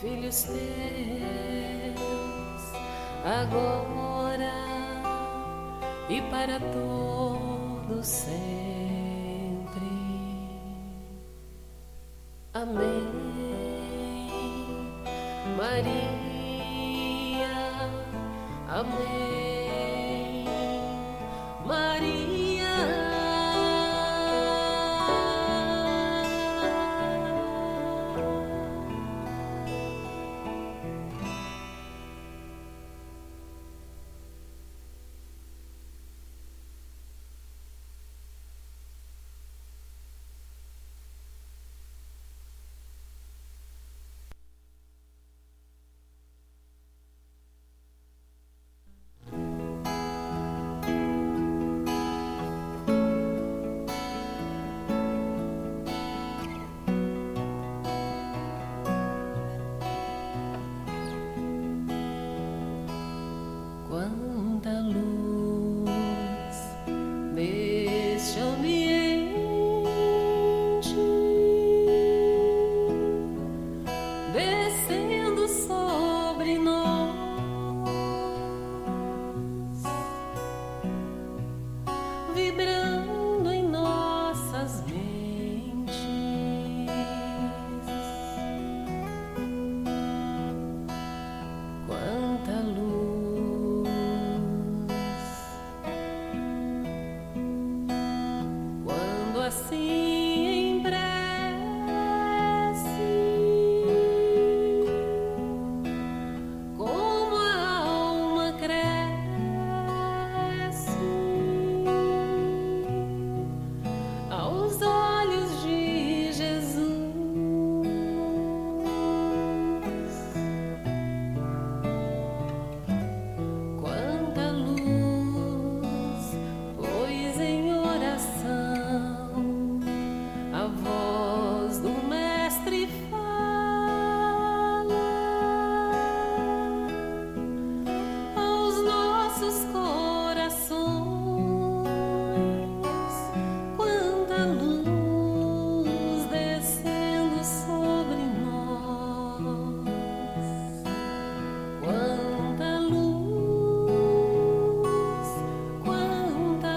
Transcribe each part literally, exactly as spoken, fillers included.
filhos teus, agora e para todo sempre. Amém. Maria, amém. Maria. Quanta luz neste ambiente, descendo sobre nós, vibrando em nossas mentes. Quanta luz, quando assim em prece, como a alma cresce aos olhos de Jesus. Quanta luz, pois em oração a voz do Mestre fala aos nossos corações. Quanta luz descendo sobre nós. Quanta luz, quanta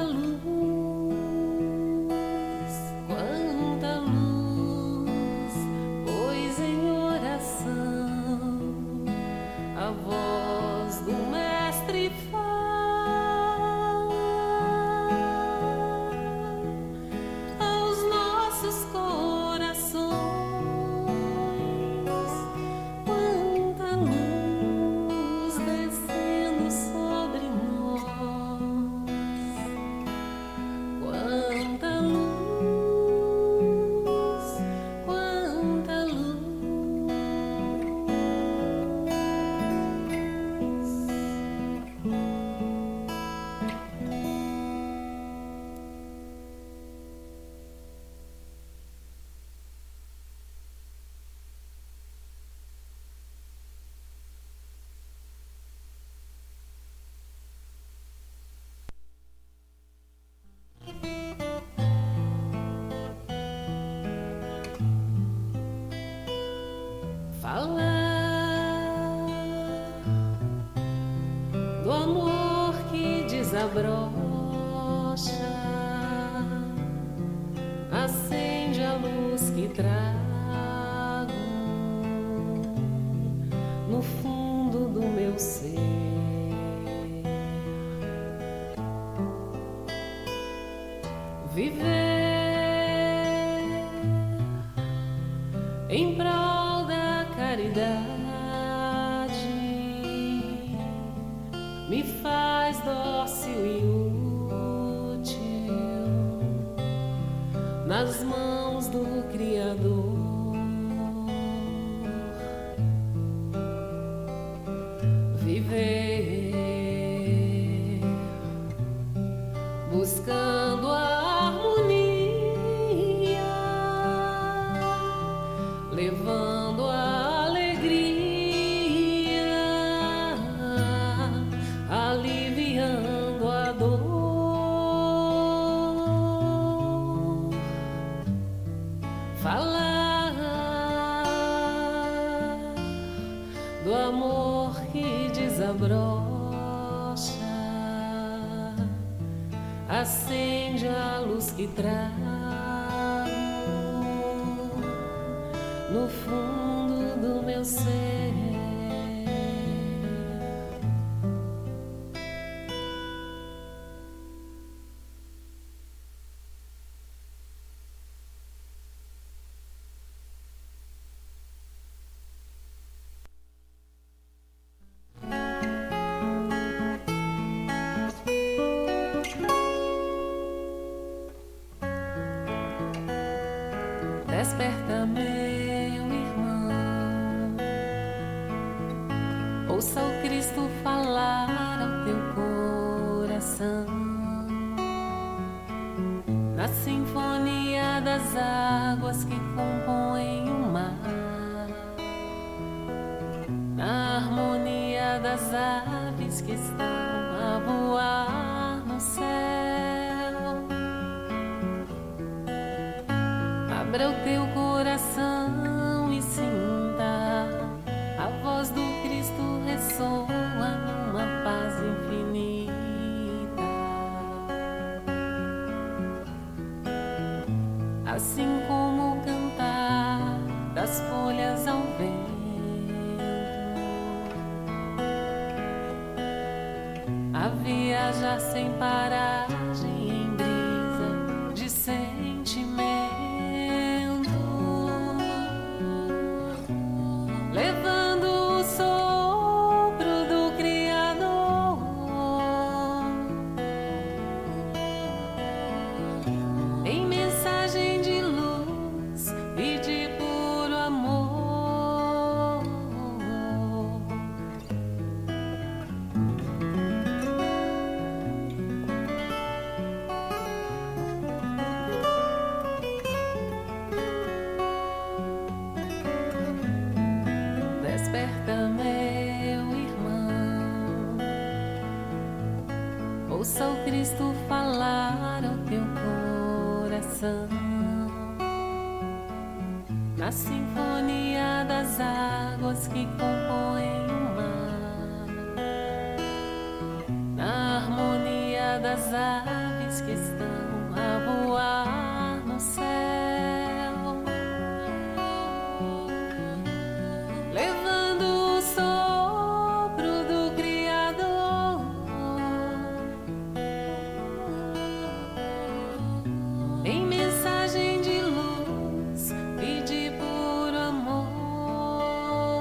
luz, quanta luz, pois em oração a voz do Mestre fala aos nossos corações. Quanta luz descendo sobre nós. Quanta luz, quanta luz. Falar do amor que desabrocha, acende a luz que trago no fundo do meu ser. Viver em prol da caridade me faz dócil e útil nas mãos do Criador. Viver buscando a harmonia, levando a alegria, aliviando a dor. do amor que desabrocha, acende a luz que trago no fundo do meu ser. Desperta, meu irmão, ouça o Cristo falar ao teu coração, na sinfonia das águas que compõem o mar, na harmonia das aves que estão a voar no céu. Abra o teu coração e sinta a voz do Cristo ressoa numa paz infinita. Assim como o cantar das folhas ao vento, a viajar sem paragem em brisa de sentimento. Desperta, meu irmão, ouça o Cristo falar ao teu coração, na sinfonia das águas que compõem o mar, na harmonia das aves que estão a voar no céu. Em mensagem de luz e de puro amor,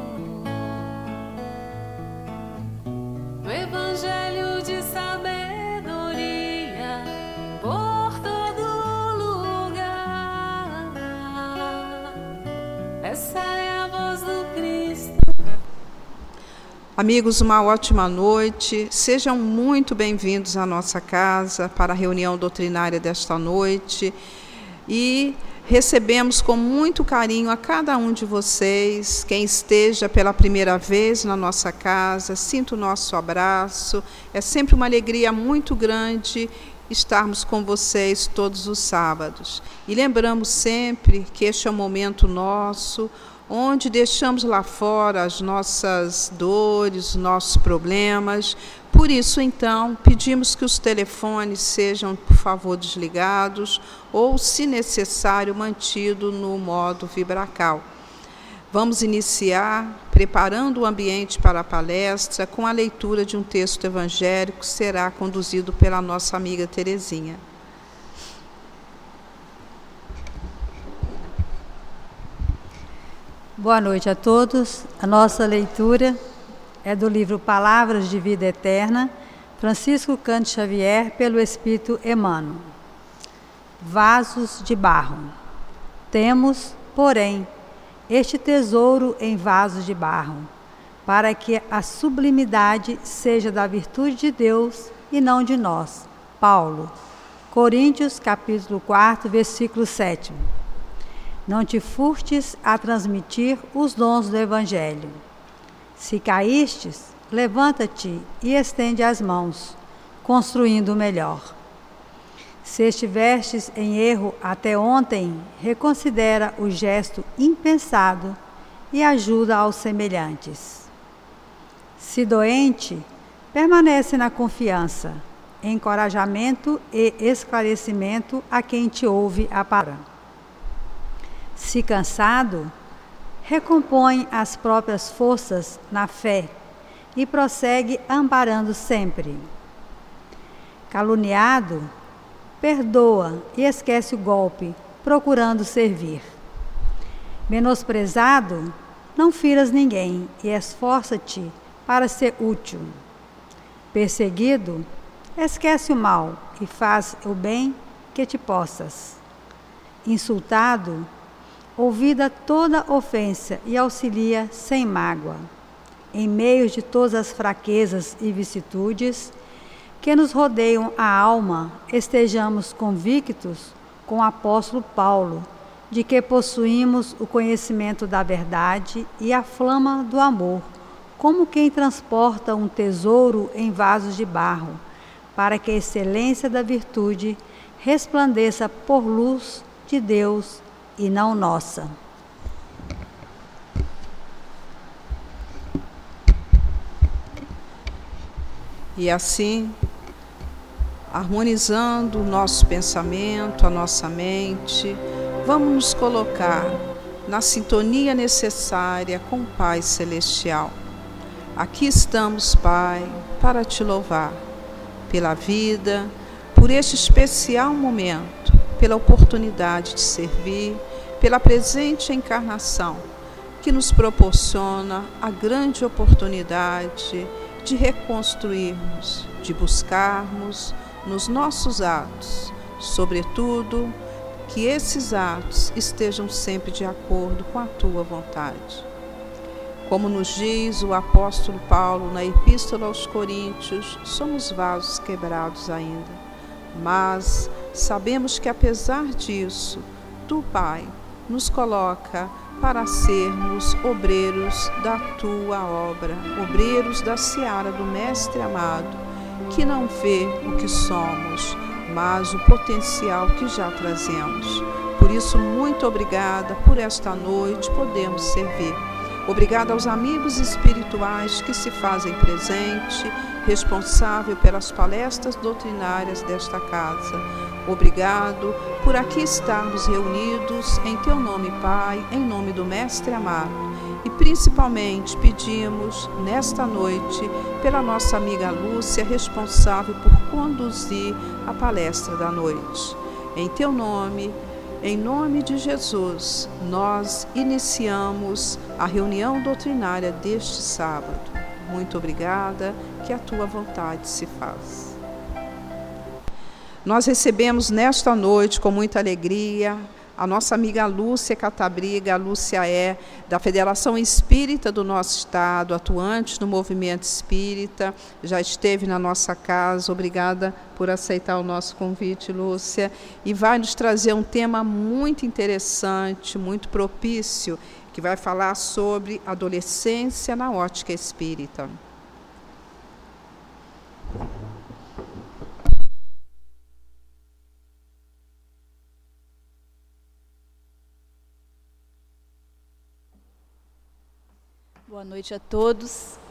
no evangelho de sabedoria por todo lugar. Essa é a voz do Cristo. Amigos, uma ótima noite. Sejam muito bem-vindos à nossa casa para a reunião doutrinária desta noite. E recebemos com muito carinho a cada um de vocês, quem esteja pela primeira vez na nossa casa, sinta o nosso abraço. É sempre uma alegria muito grande estarmos com vocês todos os sábados. E lembramos sempre que este é um momento nosso, onde deixamos lá fora as nossas dores, os nossos problemas. Por isso, então, pedimos que os telefones sejam, por favor, desligados ou, se necessário, mantido no modo vibracal. Vamos iniciar preparando o ambiente para a palestra com a leitura de um texto evangélico que será conduzido pela nossa amiga Terezinha. Boa noite a todos. A nossa leitura é do livro Palavras de Vida Eterna, Francisco Cândido Xavier, pelo Espírito Emmanuel. Vasos de barro. Temos, porém, este tesouro em vasos de barro, para que a sublimidade seja da virtude de Deus e não de nós. Paulo, Coríntios, capítulo quatro, versículo sete. Não te furtes a transmitir os dons do Evangelho. Se caístes, levanta-te e estende as mãos, construindo o melhor. Se estivestes em erro até ontem, reconsidera o gesto impensado e ajuda aos semelhantes. Se doente, permanece na confiança, encorajamento e esclarecimento a quem te ouve a palavra. Se cansado, recompõe as próprias forças na fé e prossegue amparando sempre. Caluniado, perdoa e esquece o golpe, procurando servir. Menosprezado, não firas ninguém e esforça-te para ser útil. Perseguido, esquece o mal e faz o bem que te possas. Insultado, ouvida toda ofensa e auxilia sem mágoa. Em meio de todas as fraquezas e vicissitudes que nos rodeiam a alma, estejamos convictos com o apóstolo Paulo de que possuímos o conhecimento da verdade e a flama do amor, como quem transporta um tesouro em vasos de barro, para que a excelência da virtude resplandeça por luz de Deus e não nossa. E assim, harmonizando o nosso pensamento, a nossa mente, vamos nos colocar na sintonia necessária com o Pai Celestial. Aqui estamos, Pai, para te louvar pela vida, por este especial momento, pela oportunidade de servir, pela presente encarnação, que nos proporciona a grande oportunidade de reconstruirmos, de buscarmos nos nossos atos, sobretudo, que esses atos estejam sempre de acordo com a tua vontade. Como nos diz o apóstolo Paulo na Epístola aos Coríntios, somos vasos quebrados ainda, mas sabemos que apesar disso, tu, Pai, nos coloca para sermos obreiros da tua obra, obreiros da seara do Mestre amado, que não vê o que somos, mas o potencial que já trazemos. Por isso, muito obrigada por esta noite podemos servir. Obrigada aos amigos espirituais que se fazem presente, responsável pelas palestras doutrinárias desta casa. Obrigado por aqui estarmos reunidos em teu nome, Pai, em nome do Mestre amado. E principalmente pedimos nesta noite pela nossa amiga Lúcia, responsável por conduzir a palestra da noite. Em teu nome, em nome de Jesus, nós iniciamos a reunião doutrinária deste sábado. Muito obrigada, que a tua vontade se faça. Nós recebemos nesta noite com muita alegria a nossa amiga Lúcia Catabriga. A Lúcia é da Federação Espírita do nosso estado, atuante no movimento espírita, já esteve na nossa casa. Obrigada por aceitar o nosso convite, Lúcia, e vai nos trazer um tema muito interessante, muito propício, que vai falar sobre adolescência na ótica espírita. Boa noite a todos.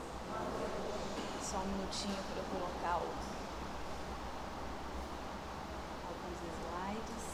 Só um minutinho para eu colocar o... alguns slides.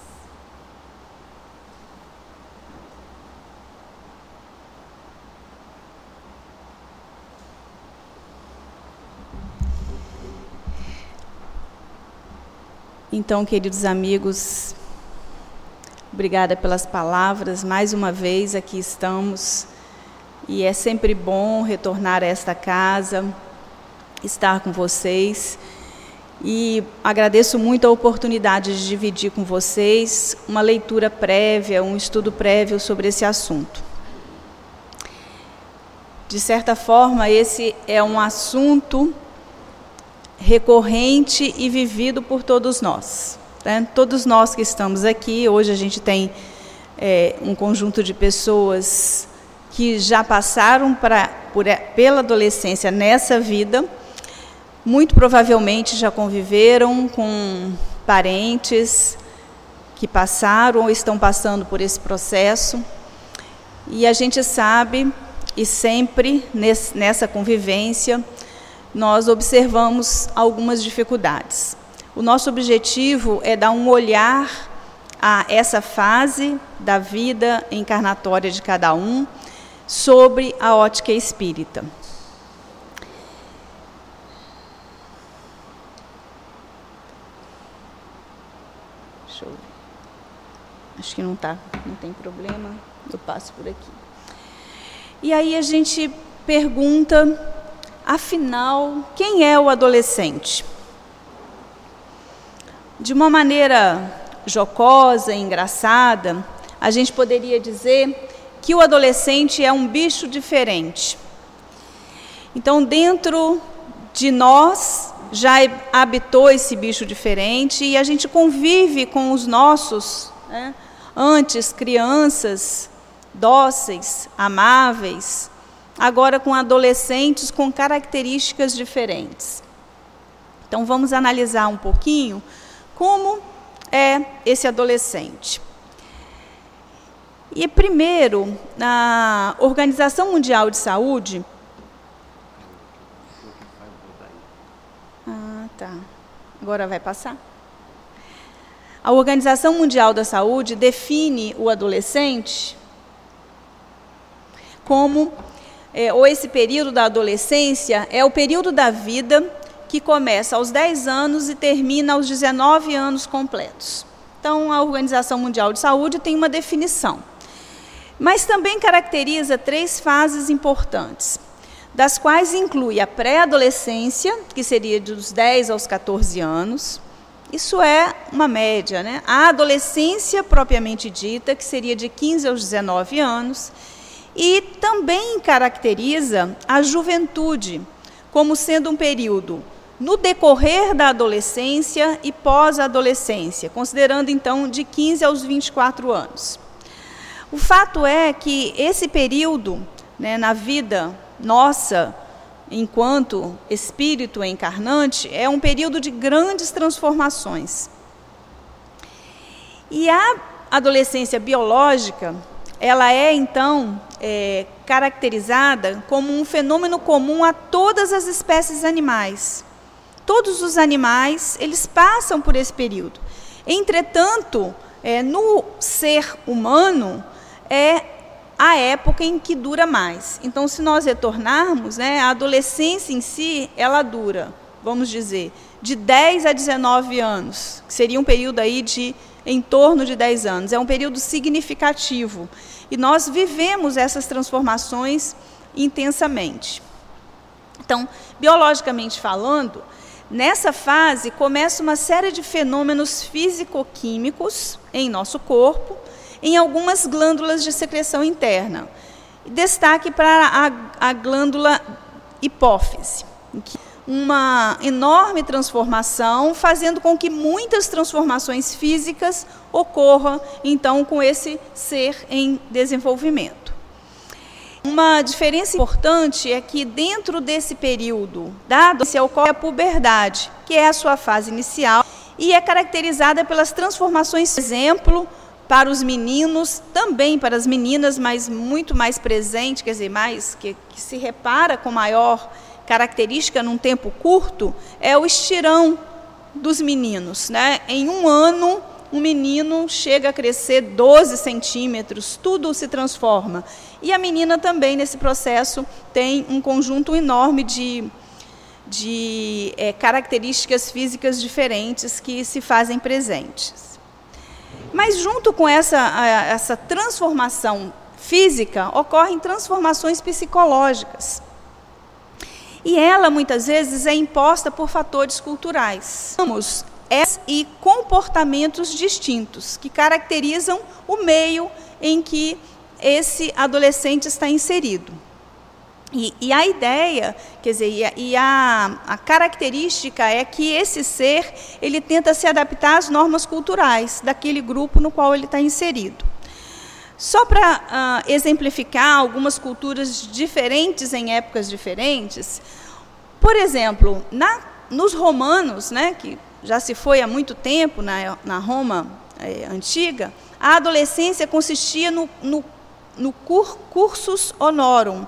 Então, queridos amigos, obrigada pelas palavras. Mais uma vez aqui estamos. E é sempre bom retornar a esta casa, estar com vocês. E agradeço muito a oportunidade de dividir com vocês uma leitura prévia, um estudo prévio sobre esse assunto. De certa forma, esse é um assunto recorrente e vivido por todos nós, né? Todos nós que estamos aqui, hoje a gente tem é, um conjunto de pessoas que já passaram pra, por, pela adolescência nessa vida, muito provavelmente já conviveram com parentes que passaram ou estão passando por esse processo. E a gente sabe, e sempre nesse, nessa convivência nós observamos algumas dificuldades. O nosso objetivo é dar um olhar a essa fase da vida encarnatória de cada um sobre a ótica espírita. Deixa eu ver. Acho que não tá, não tem problema, eu passo por aqui. E aí a gente pergunta, afinal, quem é o adolescente? De uma maneira jocosa, engraçada, a gente poderia dizer que o adolescente é um bicho diferente. Então, dentro de nós já habitou esse bicho diferente e a gente convive com os nossos, né, antes crianças dóceis, amáveis, agora com adolescentes com características diferentes. Então, vamos analisar um pouquinho como é esse adolescente. E primeiro, a Organização Mundial de Saúde... Ah, tá. Agora vai passar? A Organização Mundial da Saúde define o adolescente como, é, ou esse período da adolescência, é o período da vida que começa aos dez anos e termina aos dezenove anos completos. Então, a Organização Mundial de Saúde tem uma definição. Mas também caracteriza três fases importantes, das quais inclui a pré-adolescência, que seria dos dez aos quatorze anos. Isso é uma média, né? A adolescência propriamente dita, que seria de quinze aos dezenove anos, e também caracteriza a juventude, como sendo um período no decorrer da adolescência e pós-adolescência, considerando então de quinze aos vinte e quatro anos. O fato é que esse período, né, na vida nossa, enquanto espírito encarnante, é um período de grandes transformações. E a adolescência biológica, ela é, então, é, caracterizada como um fenômeno comum a todas as espécies animais. Todos os animais, eles passam por esse período. Entretanto, é, no ser humano, é a época em que dura mais. Então, se nós retornarmos, né, a adolescência em si, ela dura, vamos dizer, de dez a dezenove anos, que seria um período aí de em torno de dez anos. É um período significativo. E nós vivemos essas transformações intensamente. Então, biologicamente falando, nessa fase começa uma série de fenômenos físico-químicos em nosso corpo, em algumas glândulas de secreção interna. Destaque para a, a glândula hipófise, uma enorme transformação, fazendo com que muitas transformações físicas ocorram, então, com esse ser em desenvolvimento. Uma diferença importante é que, dentro desse período da adolescência, ocorre a puberdade, que é a sua fase inicial, e é caracterizada pelas transformações, por exemplo, para os meninos, também para as meninas, mas muito mais presente, quer dizer, mais que, que se repara com maior característica num tempo curto, é o estirão dos meninos, né? Em um ano, um menino chega a crescer doze centímetros, tudo se transforma. E a menina também, nesse processo, tem um conjunto enorme de, de é, características físicas diferentes que se fazem presentes. Mas, junto com essa, essa transformação física, ocorrem transformações psicológicas. E ela, muitas vezes, é imposta por fatores culturais. E comportamentos distintos, que caracterizam o meio em que esse adolescente está inserido. E, e a ideia, quer dizer, e, a, e a, a característica é que esse ser, ele tenta se adaptar às normas culturais daquele grupo no qual ele está inserido. Só para uh, exemplificar algumas culturas diferentes em épocas diferentes, por exemplo, na, nos romanos, né, que já se foi há muito tempo na, na Roma é, antiga, a adolescência consistia no, no, no cur, cursus honorum.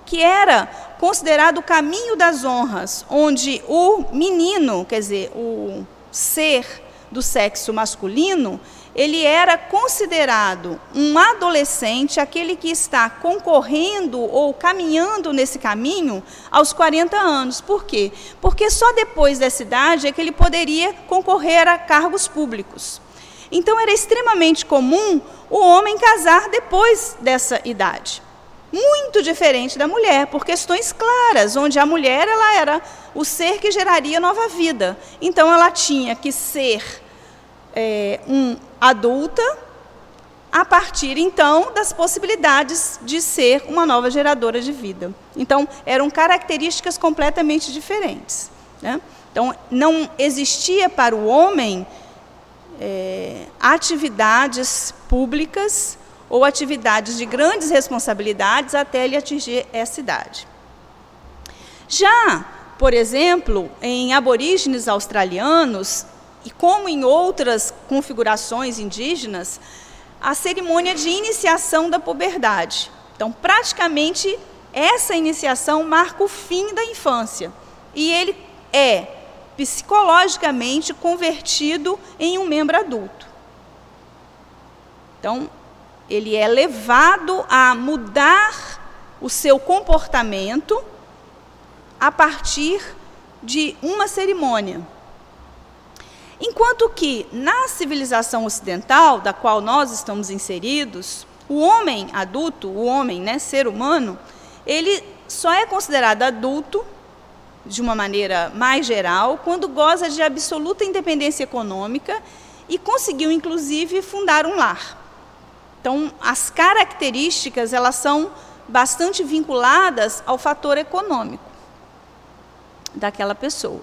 que era considerado o caminho das honras, onde o menino, quer dizer, o ser do sexo masculino, ele era considerado um adolescente, aquele que está concorrendo ou caminhando nesse caminho aos quarenta anos. Por quê? Porque só depois dessa idade é que ele poderia concorrer a cargos públicos. Então, era extremamente comum o homem casar depois dessa idade. Muito diferente da mulher, por questões claras, onde a mulher ela era o ser que geraria nova vida. Então, ela tinha que ser é, um adulta, a partir, então, das possibilidades de ser uma nova geradora de vida. Então, eram características completamente diferentes, né? Então, não existia para o homem é, atividades públicas ou atividades de grandes responsabilidades até ele atingir essa idade. Já, por exemplo, em aborígenes australianos, e como em outras configurações indígenas, a cerimônia de iniciação da puberdade. Então, praticamente, essa iniciação marca o fim da infância. E ele é psicologicamente convertido em um membro adulto. Então, ele é levado a mudar o seu comportamento a partir de uma cerimônia. Enquanto que, na civilização ocidental, da qual nós estamos inseridos, o homem adulto, o homem, né, ser humano, ele só é considerado adulto, de uma maneira mais geral, quando goza de absoluta independência econômica e conseguiu, inclusive, fundar um lar. Então, as características, elas são bastante vinculadas ao fator econômico daquela pessoa.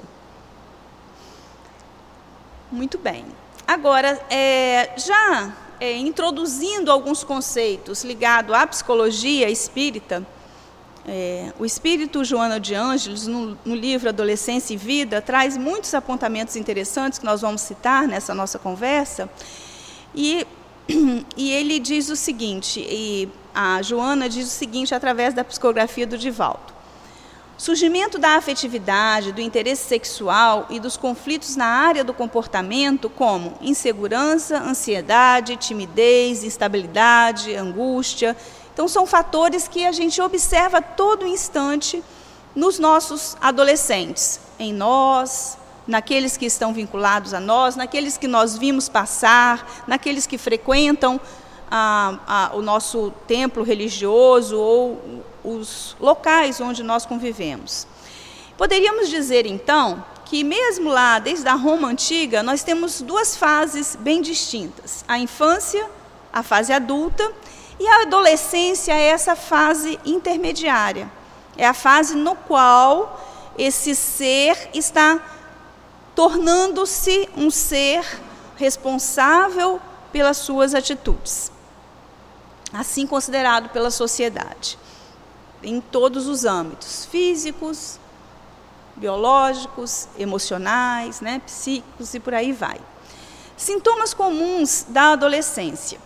Muito bem. Agora, é, já é, introduzindo alguns conceitos ligados à psicologia espírita, é, o espírito Joana de Ângeles, no, no livro Adolescência e Vida, traz muitos apontamentos interessantes que nós vamos citar nessa nossa conversa, e, e ele diz o seguinte, e a Joana diz o seguinte através da psicografia do Divaldo: surgimento da afetividade, do interesse sexual e dos conflitos na área do comportamento, como insegurança, ansiedade, timidez, instabilidade, angústia. Então, são fatores que a gente observa a todo instante nos nossos adolescentes, em nós, naqueles que estão vinculados a nós, naqueles que nós vimos passar, naqueles que frequentam a, a, o nosso templo religioso ou os locais onde nós convivemos. Poderíamos dizer, então, que mesmo lá, desde a Roma Antiga, nós temos duas fases bem distintas. A infância, a fase adulta, e a adolescência é essa fase intermediária. É a fase no qual esse ser está tornando-se um ser responsável pelas suas atitudes, assim considerado pela sociedade, em todos os âmbitos, físicos, biológicos, emocionais, né, psíquicos e por aí vai. Sintomas comuns da adolescência: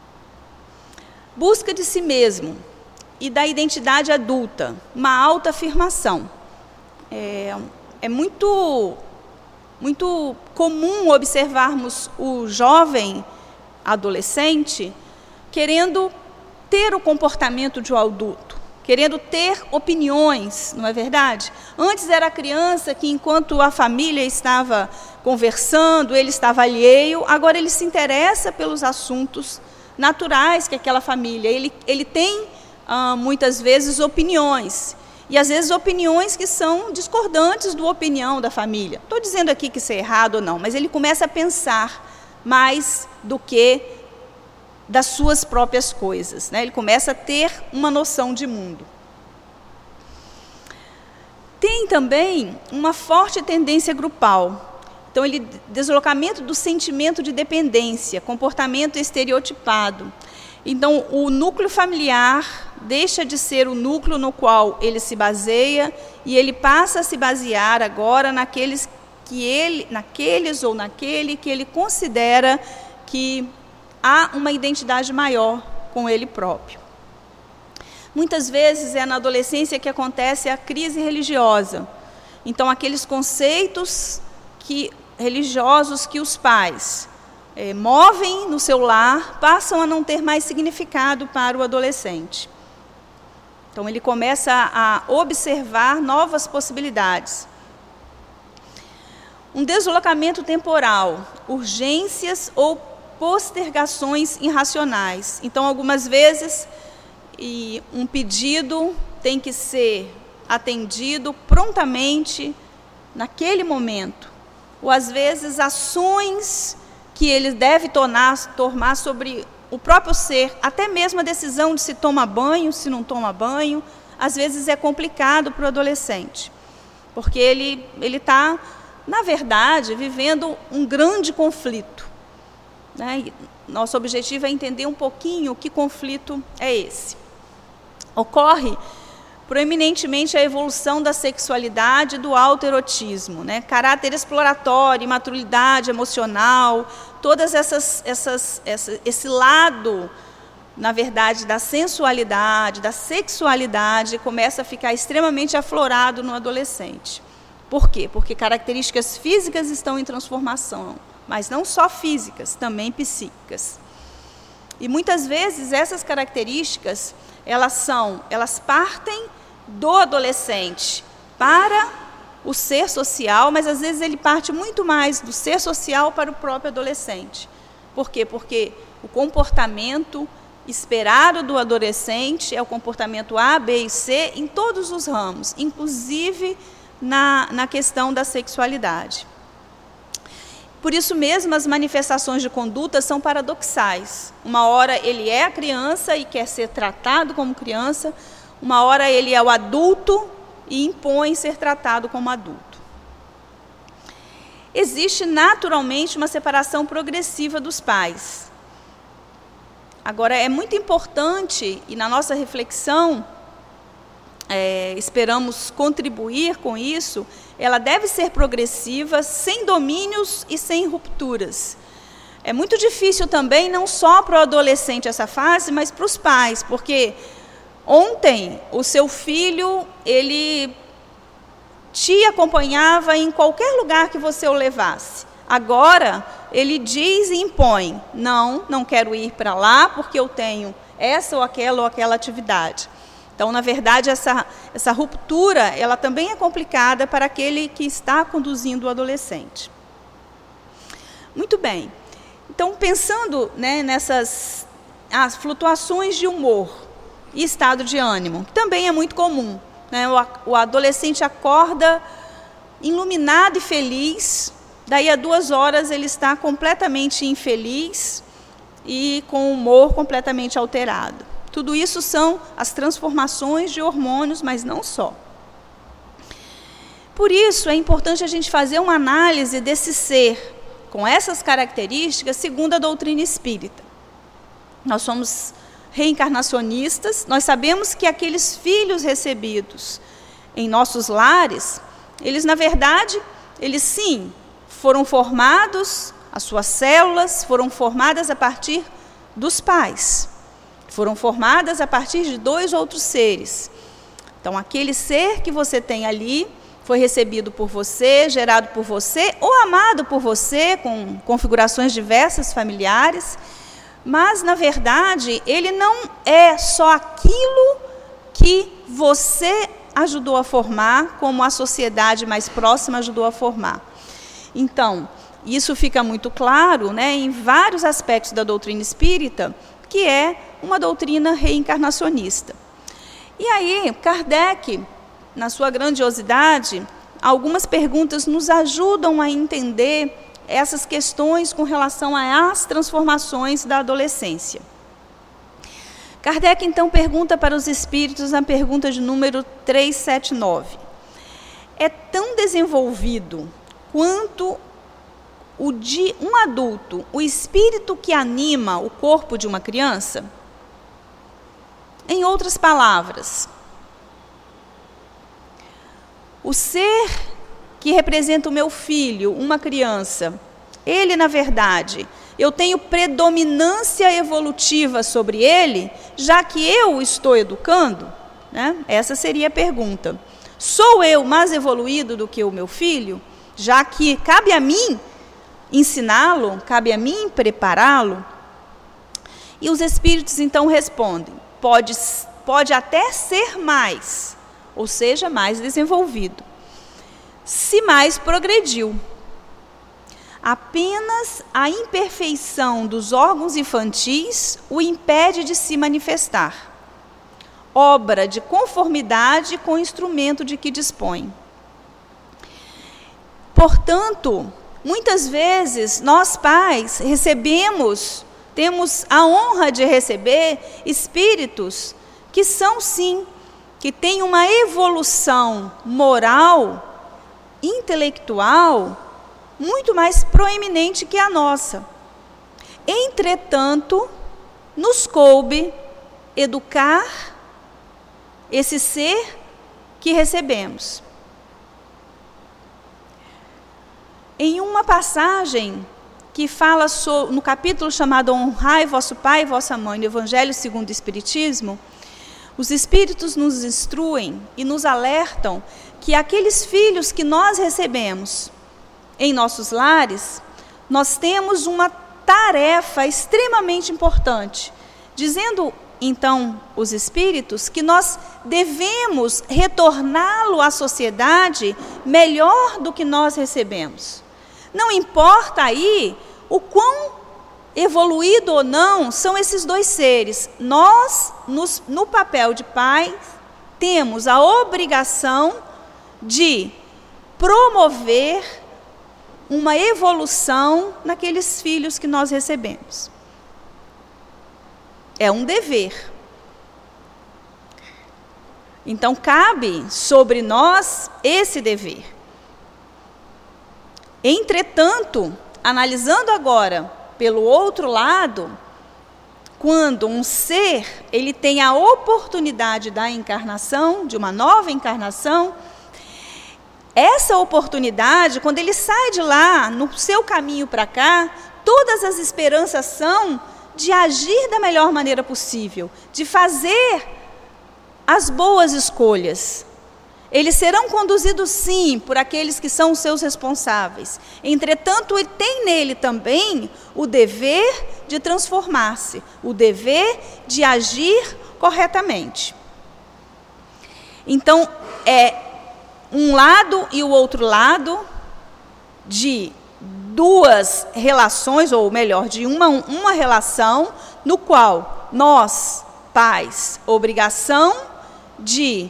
busca de si mesmo e da identidade adulta, uma autoafirmação. É, é muito, muito comum observarmos o jovem adolescente querendo ter o comportamento de um adulto, querendo ter opiniões, não é verdade? Antes era a criança que, enquanto a família estava conversando, ele estava alheio, agora ele se interessa pelos assuntos naturais que aquela família, ele, ele tem ah, muitas vezes opiniões, e às vezes opiniões que são discordantes da opinião da família. Estou dizendo aqui que isso é errado ou não, mas ele começa a pensar mais do que das suas próprias coisas, né? Ele começa a ter uma noção de mundo. Tem também uma forte tendência grupal. Então, ele, deslocamento do sentimento de dependência, comportamento estereotipado. Então, o núcleo familiar deixa de ser o núcleo no qual ele se baseia e ele passa a se basear agora naqueles, que ele, naqueles ou naquele que ele considera que há uma identidade maior com ele próprio. Muitas vezes é na adolescência que acontece a crise religiosa. Então, aqueles conceitos que, religiosos que os pais é, movem no seu lar passam a não ter mais significado para o adolescente. Então, ele começa a observar novas possibilidades. Um deslocamento temporal, urgências ou postergações irracionais. Então, algumas vezes, e um pedido tem que ser atendido prontamente naquele momento. Ou, às vezes, ações que ele deve tornar, tomar sobre o próprio ser, até mesmo a decisão de se toma banho, se não toma banho, às vezes é complicado para o adolescente, porque ele ele está, na verdade, vivendo um grande conflito. Né? E nosso objetivo é entender um pouquinho que conflito é esse. Ocorre proeminentemente a evolução da sexualidade e do autoerotismo, né? Caráter exploratório, imaturidade emocional, todas essas, essas, essa, esse lado, na verdade, da sensualidade, da sexualidade, começa a ficar extremamente aflorado no adolescente. Por quê? Porque características físicas estão em transformação, mas não só físicas, também psíquicas. E muitas vezes essas características, elas são, elas partem do adolescente para o ser social, mas às vezes ele parte muito mais do ser social para o próprio adolescente. Por quê? Porque o comportamento esperado do adolescente é o comportamento A, B e C em todos os ramos, inclusive na, na questão da sexualidade. Por isso mesmo, as manifestações de conduta são paradoxais. Uma hora ele é a criança e quer ser tratado como criança, uma hora ele é o adulto e impõe ser tratado como adulto. Existe naturalmente uma separação progressiva dos pais. Agora, é muito importante, e na nossa reflexão, é, esperamos contribuir com isso, ela deve ser progressiva, sem domínios e sem rupturas. É muito difícil também, não só para o adolescente essa fase, mas para os pais, porque ontem o seu filho, ele te acompanhava em qualquer lugar que você o levasse. Agora, ele diz e impõe, não, não quero ir para lá porque eu tenho essa ou aquela ou aquela atividade. Então, na verdade, essa, essa ruptura, ela também é complicada para aquele que está conduzindo o adolescente. Muito bem. Então, pensando, né, nessas as flutuações de humor e estado de ânimo, que também é muito comum. Né? O, o adolescente acorda iluminado e feliz, daí a duas horas ele está completamente infeliz e com o humor completamente alterado. Tudo isso são as transformações de hormônios, mas não só. Por isso, é importante a gente fazer uma análise desse ser, com essas características, segundo a doutrina espírita. Nós somos reencarnacionistas, nós sabemos que aqueles filhos recebidos em nossos lares, eles, na verdade, eles sim, foram formados, as suas células foram formadas a partir dos pais. Foram formadas a partir de dois outros seres. Então, aquele ser que você tem ali foi recebido por você, gerado por você, ou amado por você, com configurações diversas familiares, mas, na verdade, ele não é só aquilo que você ajudou a formar, como a sociedade mais próxima ajudou a formar. Então, isso fica muito claro, né, em vários aspectos da doutrina espírita, que é uma doutrina reencarnacionista. E aí, Kardec, na sua grandiosidade, algumas perguntas nos ajudam a entender essas questões com relação às transformações da adolescência. Kardec, então, pergunta para os espíritos na pergunta de número trezentos e setenta e nove. É tão desenvolvido quanto o de um adulto, o espírito que anima o corpo de uma criança? Em outras palavras, o ser que representa o meu filho, uma criança, ele, na verdade, eu tenho predominância evolutiva sobre ele, já que eu o estou educando? Né? Essa seria a pergunta. Sou eu mais evoluído do que o meu filho, já que cabe a mim ensiná-lo, cabe a mim prepará-lo? E os espíritos então respondem, pode, pode até ser mais, ou seja, mais desenvolvido, se mais progrediu. Apenas a imperfeição dos órgãos infantis o impede de se manifestar, obra de conformidade com o instrumento de que dispõe. Portanto, muitas vezes nós pais recebemos, temos a honra de receber espíritos que são sim, que têm uma evolução moral, intelectual, muito mais proeminente que a nossa. Entretanto, nos coube educar esse ser que recebemos. Em uma passagem que fala so, no capítulo chamado Honrai vosso pai e vossa mãe, no Evangelho segundo o Espiritismo, os Espíritos nos instruem e nos alertam que aqueles filhos que nós recebemos em nossos lares, nós temos uma tarefa extremamente importante, dizendo então os Espíritos que nós devemos retorná-lo à sociedade melhor do que nós recebemos. Não importa aí o quão evoluído ou não são esses dois seres, nós, nos, no papel de pai, temos a obrigação de promover uma evolução naqueles filhos que nós recebemos. É um dever. Então, cabe sobre nós esse dever. Entretanto, analisando agora pelo outro lado, quando um ser ele tem a oportunidade da encarnação, de uma nova encarnação, essa oportunidade, quando ele sai de lá, no seu caminho para cá, todas as esperanças são de agir da melhor maneira possível, de fazer as boas escolhas. Eles serão conduzidos, sim, por aqueles que são os seus responsáveis. Entretanto, ele tem nele também o dever de transformar-se, o dever de agir corretamente. Então, é um lado e o outro lado de duas relações, ou melhor, de uma, uma relação no qual nós, pais, obrigação de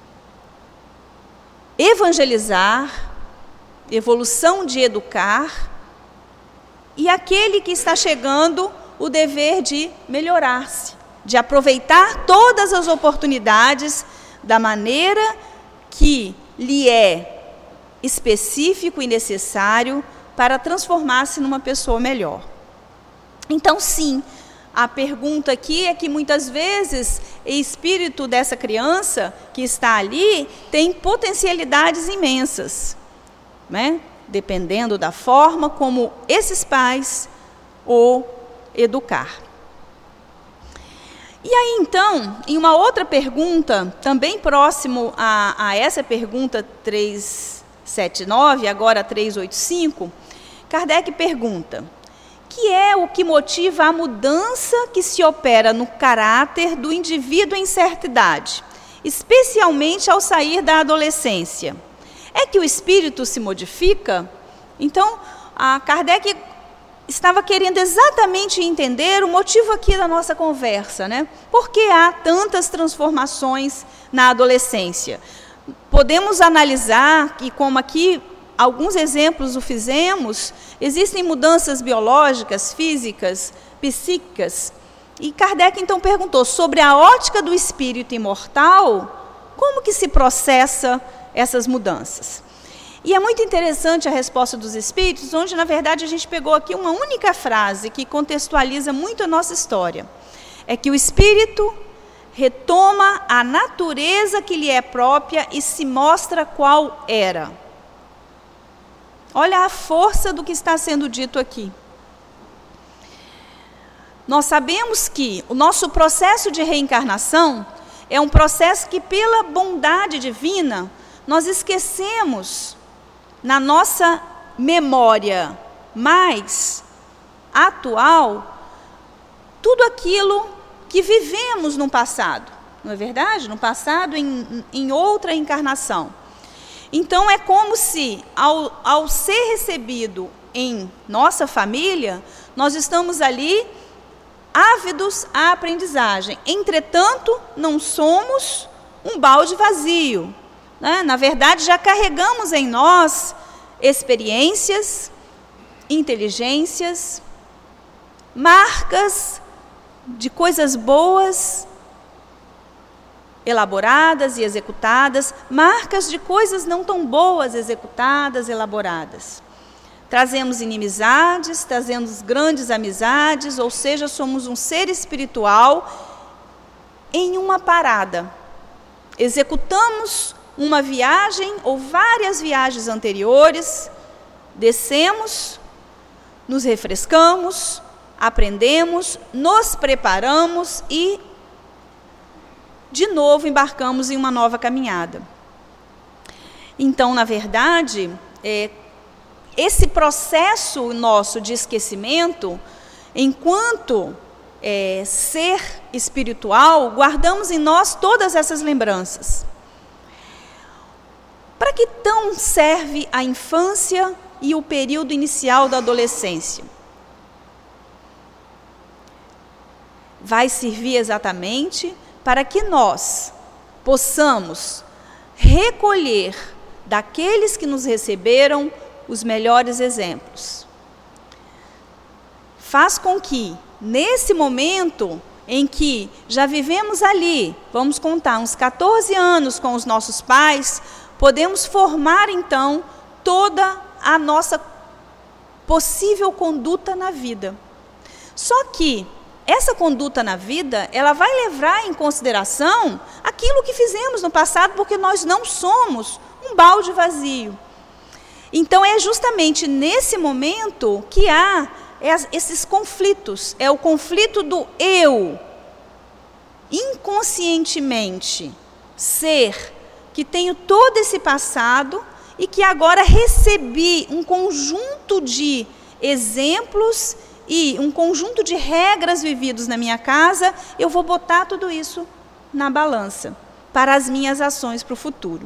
evangelizar, evolução de educar, e aquele que está chegando, o dever de melhorar-se, de aproveitar todas as oportunidades da maneira que lhe é específico e necessário para transformar-se numa pessoa melhor. Então, sim, a pergunta aqui é que muitas vezes o espírito dessa criança que está ali tem potencialidades imensas, né? Dependendo da forma como esses pais o educar. E aí, então, em uma outra pergunta, também próximo a, a essa pergunta trezentos e setenta e nove, agora trezentos e oitenta e cinco, Kardec pergunta: que é o que motiva a mudança que se opera no caráter do indivíduo em certa idade, especialmente ao sair da adolescência? É que o espírito se modifica? Então, a Kardec estava querendo exatamente entender o motivo aqui da nossa conversa, né? Por que há tantas transformações na adolescência? Podemos analisar, e como aqui alguns exemplos o fizemos, existem mudanças biológicas, físicas, psíquicas. E Kardec então perguntou sobre a ótica do espírito imortal, como que se processa essas mudanças? E é muito interessante a resposta dos espíritos, onde na verdade a gente pegou aqui uma única frase que contextualiza muito a nossa história. É que o espírito retoma a natureza que lhe é própria e se mostra qual era. Olha a força do que está sendo dito aqui. nós sabemos que o nosso processo de reencarnação é um processo que, pela bondade divina, nós esquecemos na nossa memória mais atual tudo aquilo que vivemos no passado, não é verdade? No passado, em, em outra encarnação. Então, é como se, ao, ao ser recebido em nossa família, nós estamos ali ávidos à aprendizagem. Entretanto, não somos um balde vazio, né? Na verdade, já carregamos em nós experiências, inteligências, marcas de coisas boas elaboradas e executadas, marcas de coisas não tão boas executadas, elaboradas. Trazemos inimizades, trazemos grandes amizades, ou seja, somos um ser espiritual em uma parada. Executamos uma viagem ou várias viagens anteriores, descemos, nos refrescamos, aprendemos, nos preparamos e, de novo, embarcamos em uma nova caminhada. Então, na verdade, é, esse processo nosso de esquecimento, enquanto é, ser espiritual, guardamos em nós todas essas lembranças. Para que tão serve a infância e o período inicial da adolescência? Vai servir exatamente para que nós possamos recolher daqueles que nos receberam os melhores exemplos. Faz com que, nesse momento em que já vivemos ali, vamos contar, uns catorze anos com os nossos pais, podemos formar, então, toda a nossa possível conduta na vida. Só que essa conduta na vida, ela vai levar em consideração aquilo que fizemos no passado, porque nós não somos um balde vazio. Então, é justamente nesse momento que há esses conflitos. É o conflito do eu, inconscientemente, ser, que tenho todo esse passado e que agora recebi um conjunto de exemplos e um conjunto de regras vividos na minha casa, eu vou botar tudo isso na balança para as minhas ações para o futuro.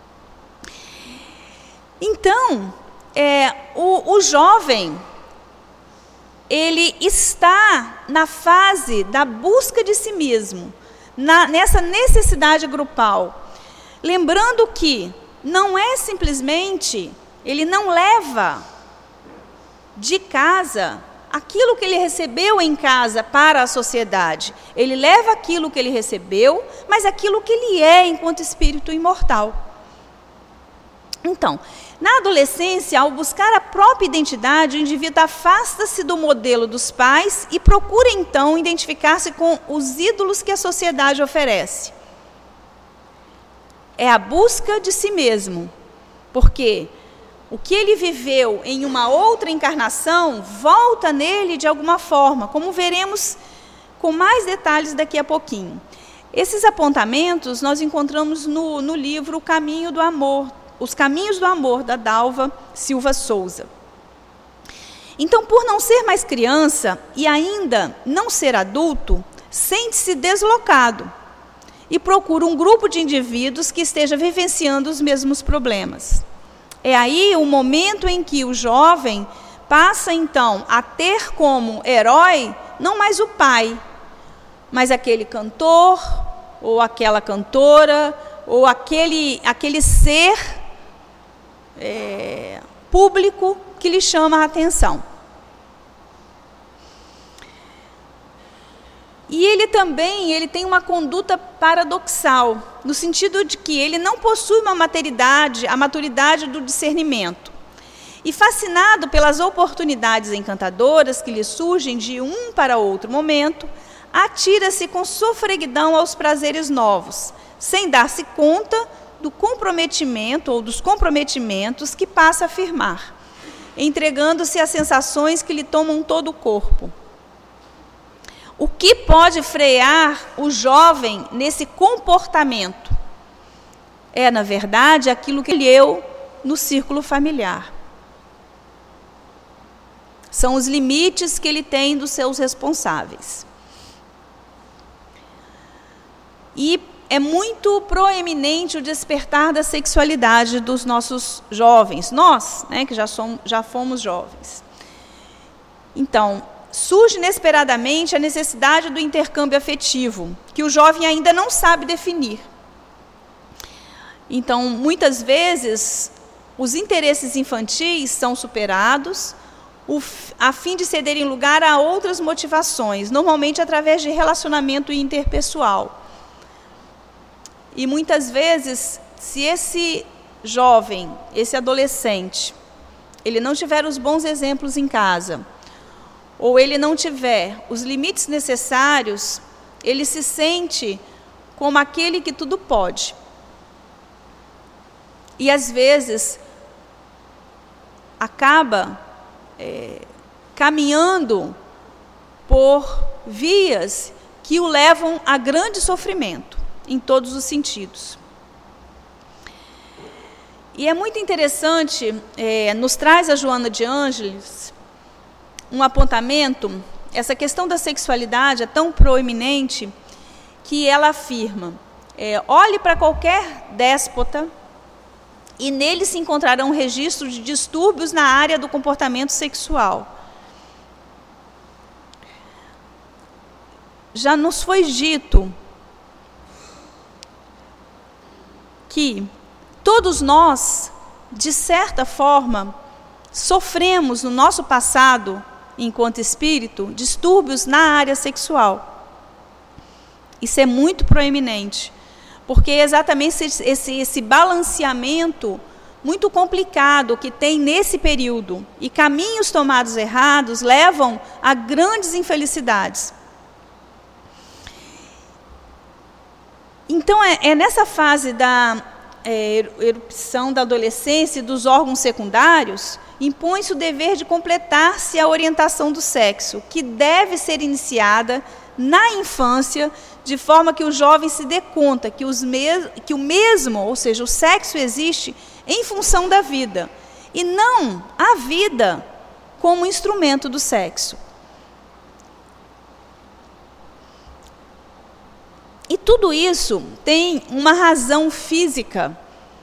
Então, é, o, o jovem, ele está na fase da busca de si mesmo, na, nessa necessidade grupal. Lembrando que não é simplesmente, ele não leva de casa aquilo que ele recebeu em casa para a sociedade. Ele leva aquilo que ele recebeu, mas aquilo que ele é enquanto espírito imortal. Então, na adolescência, ao buscar a própria identidade, o indivíduo afasta-se do modelo dos pais e procura, então, identificar-se com os ídolos que a sociedade oferece. É a busca de si mesmo, porque o que ele viveu em uma outra encarnação volta nele de alguma forma, como veremos com mais detalhes daqui a pouquinho. Esses apontamentos nós encontramos no, no livro O Caminho do Amor, Os Caminhos do Amor, da Dalva Silva Souza. Então, por não ser mais criança e ainda não ser adulto, sente-se deslocado e procura um grupo de indivíduos que esteja vivenciando os mesmos problemas. É aí o momento em que o jovem passa, então, a ter como herói, não mais o pai, mas aquele cantor, ou aquela cantora, ou aquele, aquele ser é, público que lhe chama a atenção. E ele também ele tem uma conduta paradoxal, no sentido de que ele não possui uma maturidade, a maturidade do discernimento. E fascinado pelas oportunidades encantadoras que lhe surgem de um para outro momento, atira-se com sofreguidão aos prazeres novos, sem dar-se conta do comprometimento ou dos comprometimentos que passa a firmar, entregando-se a sensações que lhe tomam todo o corpo. o que pode frear o jovem nesse comportamento? É, na verdade, aquilo que ele eu no círculo familiar. São os limites que ele tem dos seus responsáveis. E é muito proeminente o despertar da sexualidade dos nossos jovens, nós, né, que já, somos, já fomos jovens. Então, surge inesperadamente a necessidade do intercâmbio afetivo, que o jovem ainda não sabe definir. Então, muitas vezes, os interesses infantis são superados, a fim de cederem lugar a outras motivações, normalmente através de relacionamento interpessoal. E muitas vezes, se esse jovem, esse adolescente, ele não tiver os bons exemplos em casa, ou ele não tiver os limites necessários, ele se sente como aquele que tudo pode. E às vezes acaba é, caminhando por vias que o levam a grande sofrimento, em todos os sentidos. E é muito interessante, é, nos traz a Joana de Ângeles um apontamento, essa questão da sexualidade é tão proeminente que ela afirma, é, olhe para qualquer déspota e nele se encontrarão registros de distúrbios na área do comportamento sexual. Já nos foi dito que todos nós, de certa forma, sofremos no nosso passado, enquanto espírito, distúrbios na área sexual. Isso é muito proeminente, porque é exatamente esse, esse, esse balanceamento muito complicado que tem nesse período, e caminhos tomados errados levam a grandes infelicidades. Então, é, é nessa fase da é, erupção da adolescência e dos órgãos secundários, impõe-se o dever de completar-se a orientação do sexo, que deve ser iniciada na infância, de forma que o jovem se dê conta que, os mes- que o mesmo, ou seja, o sexo existe em função da vida, e não a vida como instrumento do sexo. E tudo isso tem uma razão física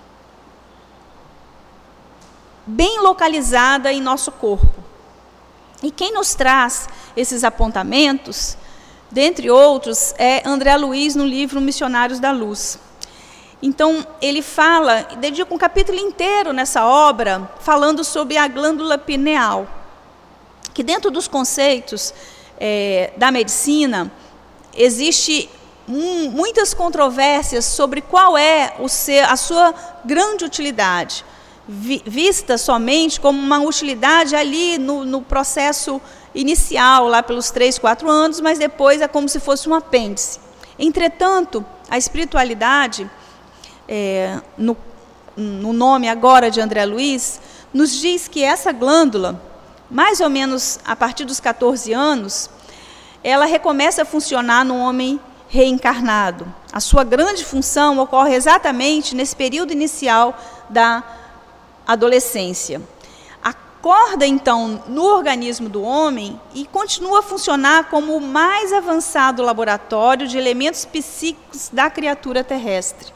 bem localizada em nosso corpo. E quem nos traz esses apontamentos, dentre outros, é André Luiz no livro Missionários da Luz. Então, ele fala, dedica um capítulo inteiro nessa obra, falando sobre a glândula pineal, que dentro dos conceitos é, da medicina, existe um, muitas controvérsias sobre qual é o ser, a sua grande utilidade, vi, vista somente como uma utilidade ali no, no processo inicial, lá pelos três, quatro anos, mas depois é como se fosse um apêndice. Entretanto, a espiritualidade, é, no, no nome agora de André Luiz, nos diz que essa glândula, mais ou menos a partir dos catorze anos, ela recomeça a funcionar no homem reencarnado. A sua grande função ocorre exatamente nesse período inicial da adolescência. Acorda, então, no organismo do homem e continua a funcionar como o mais avançado laboratório de elementos psíquicos da criatura terrestre.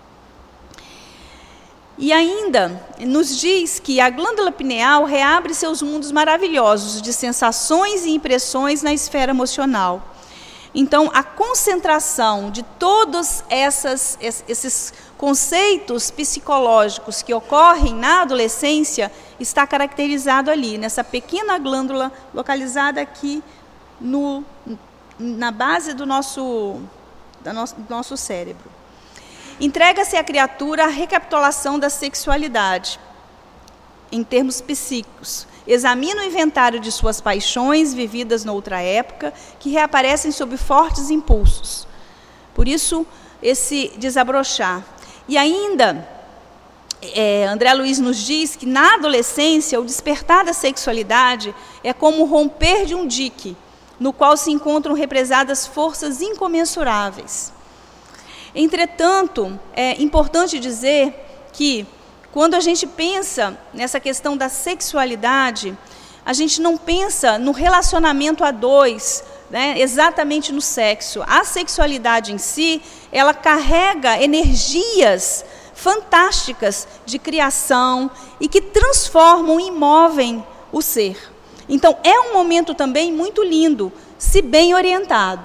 E ainda nos diz que a glândula pineal reabre seus mundos maravilhosos de sensações e impressões na esfera emocional. Então, a concentração de todos essas, esses conceitos psicológicos que ocorrem na adolescência está caracterizado ali, nessa pequena glândula localizada aqui no, na base do nosso, da nosso, do nosso cérebro. Entrega-se à criatura a recapitulação da sexualidade, em termos psíquicos. Examina o inventário de suas paixões vividas noutra época, que reaparecem sob fortes impulsos. Por isso, esse desabrochar. E ainda, é, André Luiz nos diz que na adolescência, o despertar da sexualidade é como o romper de um dique, no qual se encontram represadas forças incomensuráveis. Entretanto, é importante dizer que, quando a gente pensa nessa questão da sexualidade, a gente não pensa no relacionamento a dois, né, exatamente no sexo. A sexualidade em si, ela carrega energias fantásticas de criação e que transformam e movem o ser. Então, é um momento também muito lindo, se bem orientado.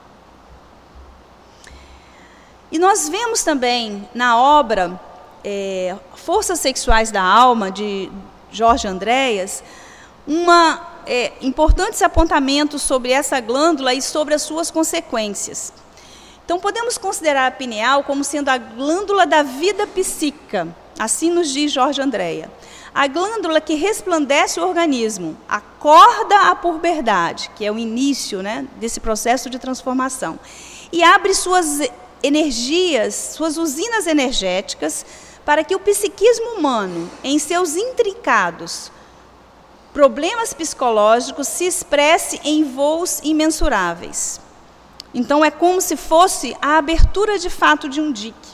E nós vemos também na obra é, Forças Sexuais da Alma, de Jorge Andréas, uma, é, importantes apontamentos sobre essa glândula e sobre as suas consequências. Então, podemos considerar a pineal como sendo a glândula da vida psíquica, assim nos diz Jorge Andréa. A glândula que resplandece o organismo, acorda a puberdade, que é o início, né, desse processo de transformação, e abre suas energias, suas usinas energéticas, para que o psiquismo humano, em seus intrincados problemas psicológicos, se expresse em voos imensuráveis. Então, é como se fosse a abertura de fato de um dique.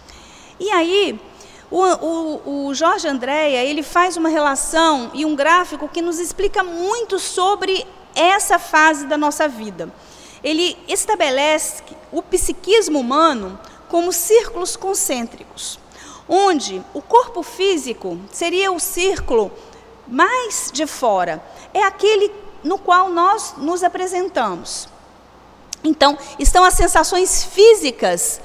E aí, o, o, o Jorge Andréa, ele faz uma relação e um gráfico que nos explica muito sobre essa fase da nossa vida. Ele estabelece o psiquismo humano como círculos concêntricos, onde o corpo físico seria o círculo mais de fora, é aquele no qual nós nos apresentamos. Então, estão as sensações físicas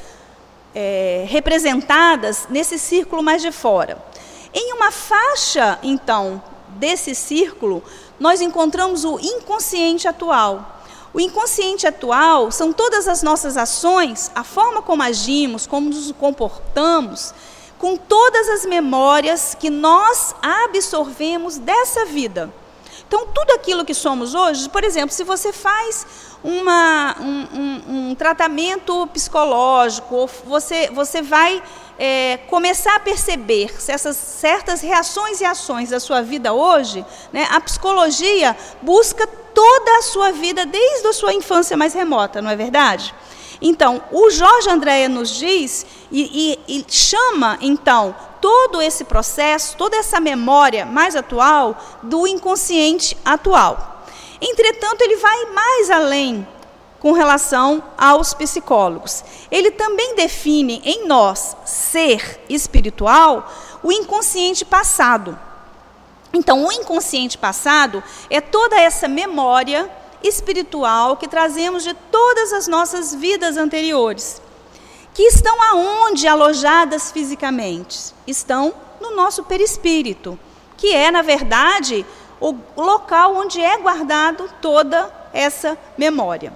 é, representadas nesse círculo mais de fora. Em uma faixa, então, desse círculo, nós encontramos o inconsciente atual. O inconsciente atual são todas as nossas ações, a forma como agimos, como nos comportamos, com todas as memórias que nós absorvemos dessa vida. Então, tudo aquilo que somos hoje, por exemplo, se você faz uma, um, um, um tratamento psicológico, ou você, você vai é, começar a perceber se essas certas reações e ações da sua vida hoje, né, a psicologia busca toda a sua vida, desde a sua infância mais remota, não é verdade? Então, o Jorge Andréa nos diz e, e, e chama, então, todo esse processo, toda essa memória mais atual do inconsciente atual. Entretanto, ele vai mais além com relação aos psicólogos. Ele também define em nós, ser espiritual, o inconsciente passado. Então, o inconsciente passado é toda essa memória espiritual que trazemos de todas as nossas vidas anteriores, que estão aonde alojadas fisicamente? Estão no nosso perispírito, que é, na verdade, o local onde é guardado toda essa memória.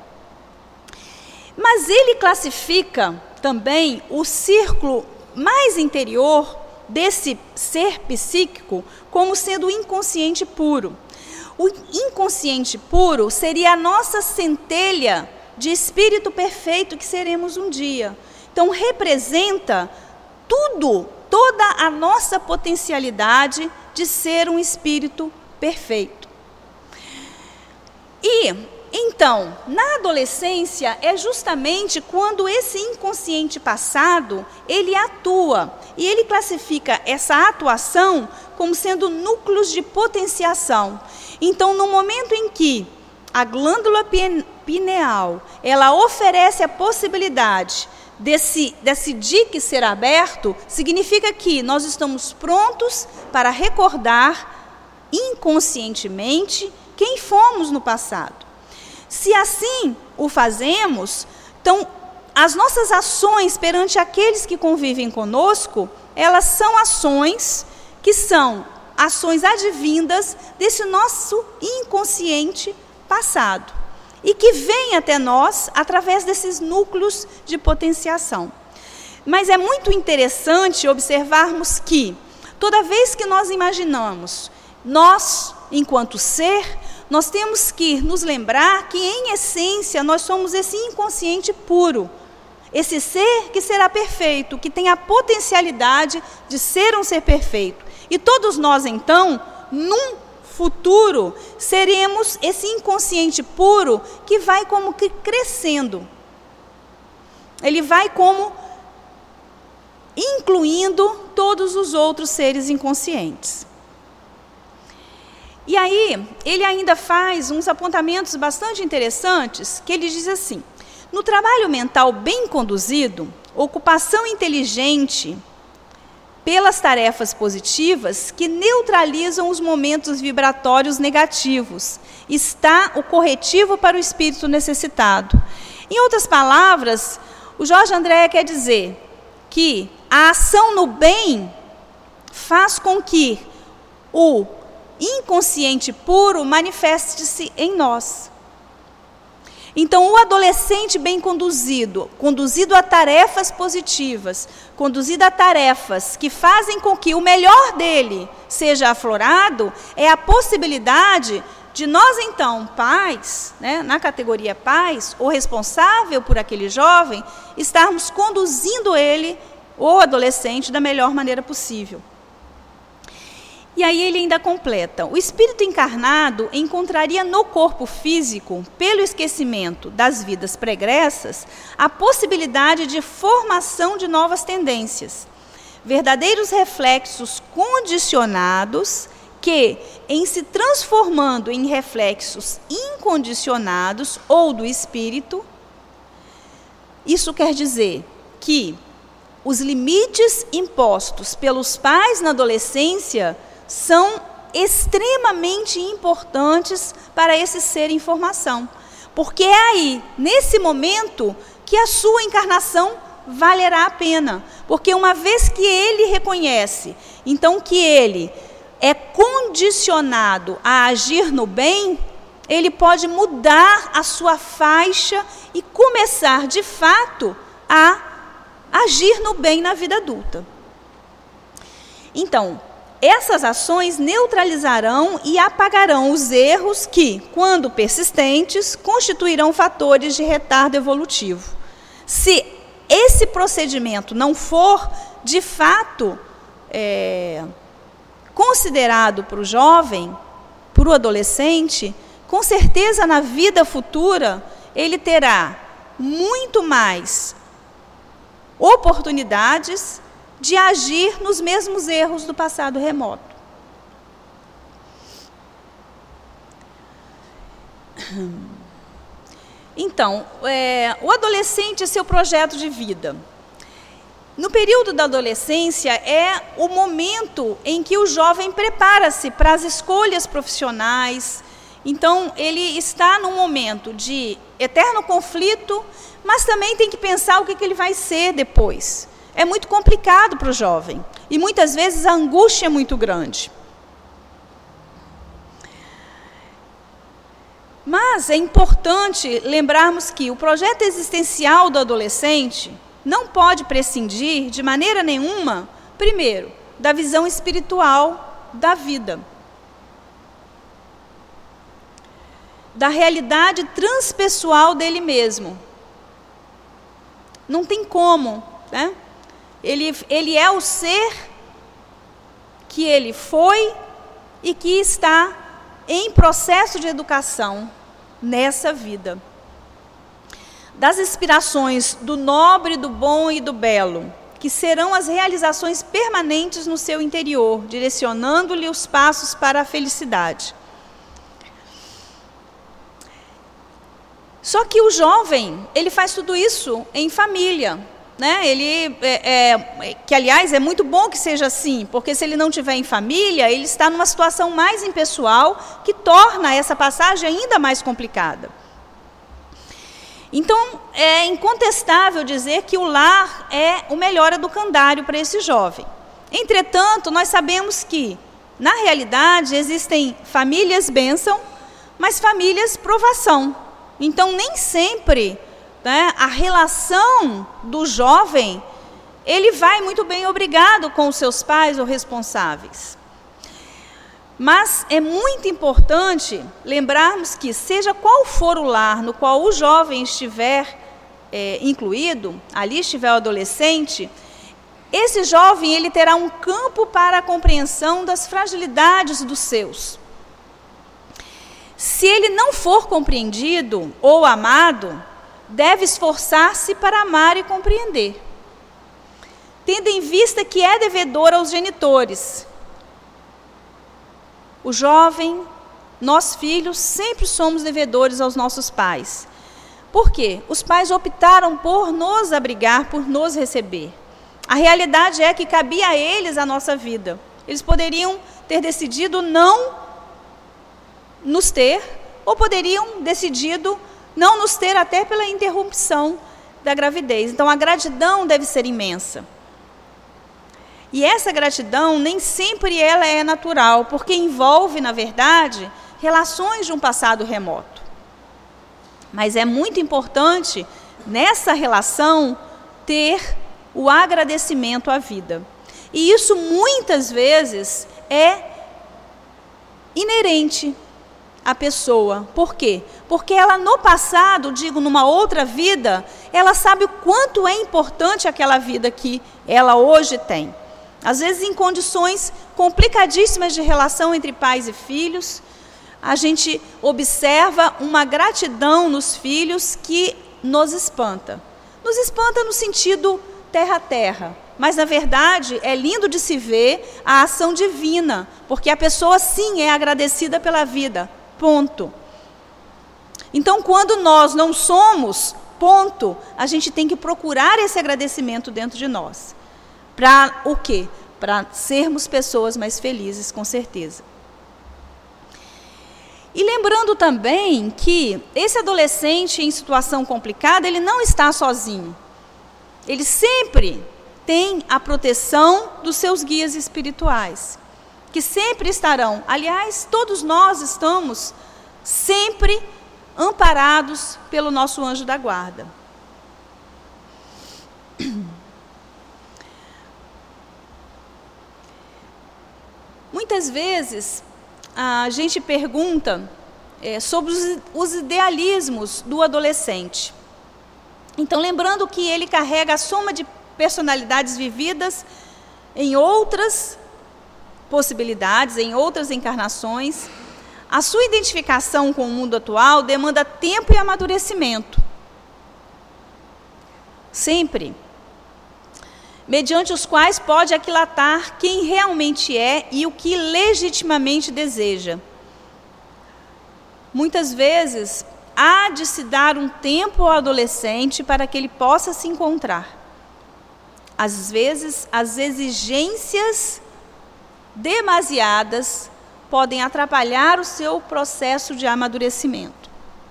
Mas ele classifica também o círculo mais interior desse ser psíquico como sendo o inconsciente puro. O inconsciente puro seria a nossa centelha de espírito perfeito que seremos um dia. Então, representa tudo, toda a nossa potencialidade de ser um espírito perfeito. E, então, na adolescência, é justamente quando esse inconsciente passado, ele atua. E ele classifica essa atuação como sendo núcleos de potenciação. Então, no momento em que a glândula pineal, ela oferece a possibilidade desse, desse dique ser aberto, significa que nós estamos prontos para recordar inconscientemente quem fomos no passado. Se assim o fazemos, então, as nossas ações perante aqueles que convivem conosco, elas são ações que são ações advindas desse nosso inconsciente passado e que vem até nós através desses núcleos de potenciação. Mas é muito interessante observarmos que toda vez que nós imaginamos, nós, enquanto ser, nós temos que nos lembrar que, em essência, nós somos esse inconsciente puro, esse ser que será perfeito, que tem a potencialidade de ser um ser perfeito. E todos nós, então, num futuro, seremos esse inconsciente puro que vai como que crescendo. Ele vai como incluindo todos os outros seres inconscientes. E aí, ele ainda faz uns apontamentos bastante interessantes, que ele diz assim: no trabalho mental bem conduzido, ocupação inteligente pelas tarefas positivas que neutralizam os momentos vibratórios negativos, está o corretivo para o espírito necessitado. Em outras palavras, o Jorge Andréa quer dizer que a ação no bem faz com que o inconsciente puro manifeste-se em nós. Então, o adolescente bem conduzido, conduzido a tarefas positivas, conduzido a tarefas que fazem com que o melhor dele seja aflorado, é a possibilidade de nós, então, pais, né, na categoria pais, ou responsável por aquele jovem, estarmos conduzindo ele, ou adolescente, da melhor maneira possível. E aí ele ainda completa: o espírito encarnado encontraria no corpo físico, pelo esquecimento das vidas pregressas, a possibilidade de formação de novas tendências, verdadeiros reflexos condicionados que, em se transformando em reflexos incondicionados ou do espírito, isso quer dizer que os limites impostos pelos pais na adolescência são extremamente importantes para esse ser em formação. Porque é aí, nesse momento, que a sua encarnação valerá a pena. Porque uma vez que ele reconhece, então, que ele é condicionado a agir no bem, ele pode mudar a sua faixa e começar, de fato, a agir no bem na vida adulta. Então, essas ações neutralizarão e apagarão os erros que, quando persistentes, constituirão fatores de retardo evolutivo. Se esse procedimento não for, de fato, é, considerado para o jovem, para o adolescente, com certeza na vida futura ele terá muito mais oportunidades de agir nos mesmos erros do passado remoto. Então, é, o adolescente é seu projeto de vida. No período da adolescência é o momento em que o jovem prepara-se para as escolhas profissionais. Então, ele está num momento de eterno conflito, mas também tem que pensar o que, que ele vai ser depois. É muito complicado para o jovem. E muitas vezes a angústia é muito grande. Mas é importante lembrarmos que o projeto existencial do adolescente não pode prescindir, de maneira nenhuma, primeiro, da visão espiritual da vida. Da realidade transpessoal dele mesmo. Não tem como, né? Ele, ele é o ser que ele foi e que está em processo de educação nessa vida. Das inspirações do nobre, do bom e do belo, que serão as realizações permanentes no seu interior, direcionando-lhe os passos para a felicidade. Só que o jovem, ele faz tudo isso em família. Né? Ele, é, é, que aliás é muito bom que seja assim, porque se ele não estiver em família, ele está numa situação mais impessoal, que torna essa passagem ainda mais complicada. Então, é incontestável dizer que o lar é o melhor educandário para esse jovem. Entretanto, nós sabemos que, na realidade, existem famílias bênção, mas famílias provação. Então, nem sempre, né, a relação do jovem, ele vai muito bem obrigado com os seus pais ou responsáveis. Mas é muito importante lembrarmos que, seja qual for o lar no qual o jovem estiver é, incluído, ali estiver o adolescente, esse jovem ele terá um campo para a compreensão das fragilidades dos seus. Se ele não for compreendido ou amado, deve esforçar-se para amar e compreender, tendo em vista que é devedor aos genitores. O jovem, nós filhos, sempre somos devedores aos nossos pais. Por quê? Os pais optaram por nos abrigar, por nos receber. A realidade é que cabia a eles a nossa vida. Eles poderiam ter decidido não nos ter, ou poderiam decidido não nos ter até pela interrupção da gravidez. Então, a gratidão deve ser imensa. E essa gratidão, nem sempre ela é natural, porque envolve, na verdade, relações de um passado remoto. Mas é muito importante, nessa relação, ter o agradecimento à vida. E isso, muitas vezes, é inerente à pessoa. Por quê? Porque ela, no passado, digo, numa outra vida, ela sabe o quanto é importante aquela vida que ela hoje tem. Às vezes, em condições complicadíssimas de relação entre pais e filhos, a gente observa uma gratidão nos filhos que nos espanta. Nos espanta no sentido terra a terra, mas, na verdade, é lindo de se ver a ação divina, porque a pessoa, sim, é agradecida pela vida, ponto. Então, quando nós não somos, ponto, a gente tem que procurar esse agradecimento dentro de nós. Para o quê? Para sermos pessoas mais felizes, com certeza. E lembrando também que esse adolescente em situação complicada, ele não está sozinho. Ele sempre tem a proteção dos seus guias espirituais, que sempre estarão. Aliás, todos nós estamos sempre amparados pelo nosso anjo da guarda. Muitas vezes a gente pergunta é, sobre os, os idealismos do adolescente. Então, lembrando que ele carrega a soma de personalidades vividas em outras possibilidades, em outras encarnações, a sua identificação com o mundo atual demanda tempo e amadurecimento. Sempre. Mediante os quais pode aquilatar quem realmente é e o que legitimamente deseja. Muitas vezes, há de se dar um tempo ao adolescente para que ele possa se encontrar. Às vezes, as exigências demasiadas podem atrapalhar o seu processo de amadurecimento.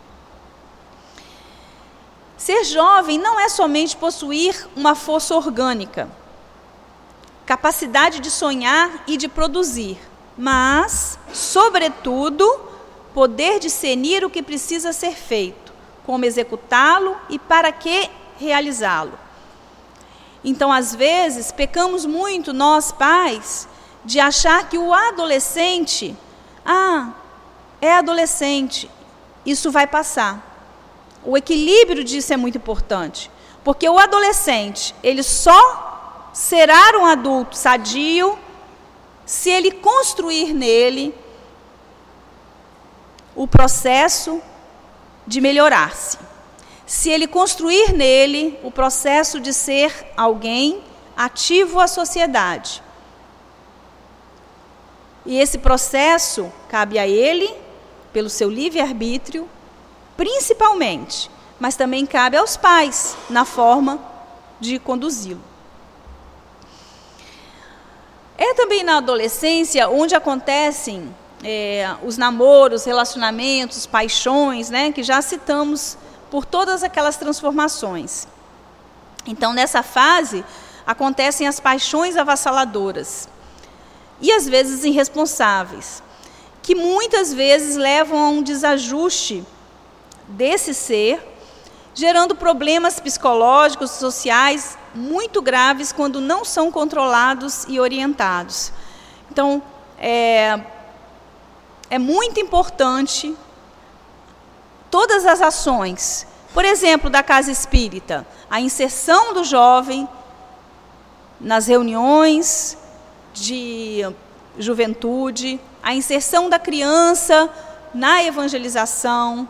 Ser jovem não é somente possuir uma força orgânica, capacidade de sonhar e de produzir, mas, sobretudo, poder discernir o que precisa ser feito, como executá-lo e para que realizá-lo. Então, às vezes, pecamos muito, nós pais, de achar que o adolescente, ah, é adolescente, isso vai passar. O equilíbrio disso é muito importante, porque o adolescente, ele só será um adulto sadio se ele construir nele o processo de melhorar-se. Se ele construir nele o processo de ser alguém ativo à sociedade. E esse processo cabe a ele, pelo seu livre-arbítrio, principalmente, mas também cabe aos pais, na forma de conduzi-lo. É também na adolescência onde acontecem é, os namoros, relacionamentos, paixões, né, que já citamos por todas aquelas transformações. Então, nessa fase, acontecem as paixões avassaladoras e, às vezes, irresponsáveis, que muitas vezes levam a um desajuste desse ser, gerando problemas psicológicos, sociais, muito graves quando não são controlados e orientados. Então, é, é muito importante todas as ações, por exemplo, da Casa Espírita, a inserção do jovem nas reuniões de juventude, a inserção da criança na evangelização,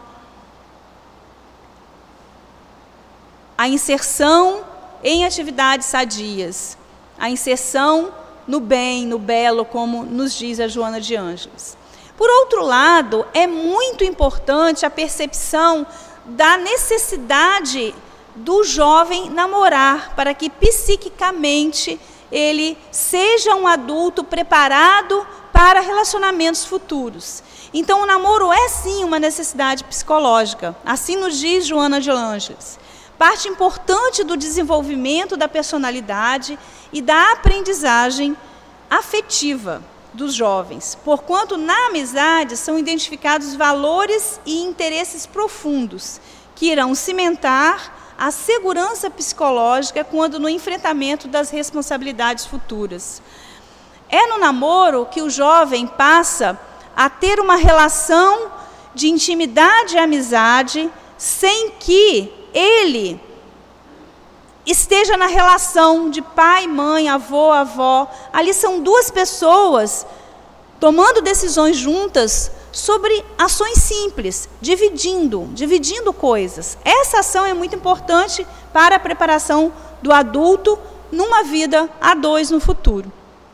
a inserção em atividades sadias, a inserção no bem, no belo, como nos diz a Joana de Ângeles. Por outro lado, é muito importante a percepção da necessidade do jovem namorar, para que psiquicamente ele seja um adulto preparado para relacionamentos futuros. Então, o namoro é sim uma necessidade psicológica, assim nos diz Joana de Ângeles. Parte importante do desenvolvimento da personalidade e da aprendizagem afetiva dos jovens, porquanto na amizade são identificados valores e interesses profundos que irão cimentar a segurança psicológica quando no enfrentamento das responsabilidades futuras. É no namoro que o jovem passa a ter uma relação de intimidade e amizade sem que ele esteja na relação de pai, mãe, avô, avó. Ali são duas pessoas tomando decisões juntas sobre ações simples, dividindo, dividindo coisas. Essa ação é muito importante para a preparação do adulto numa vida a dois no futuro.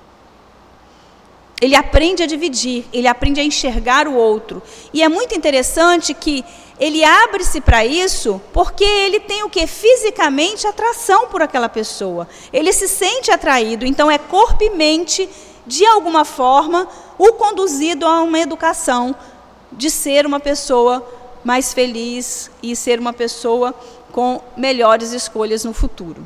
Ele aprende a dividir, ele aprende a enxergar o outro. E é muito interessante que ele abre-se para isso porque ele tem o quê? Fisicamente atração por aquela pessoa. Ele se sente atraído, então é corpo e mente, de alguma forma, o conduzido a uma educação de ser uma pessoa mais feliz e ser uma pessoa com melhores escolhas no futuro.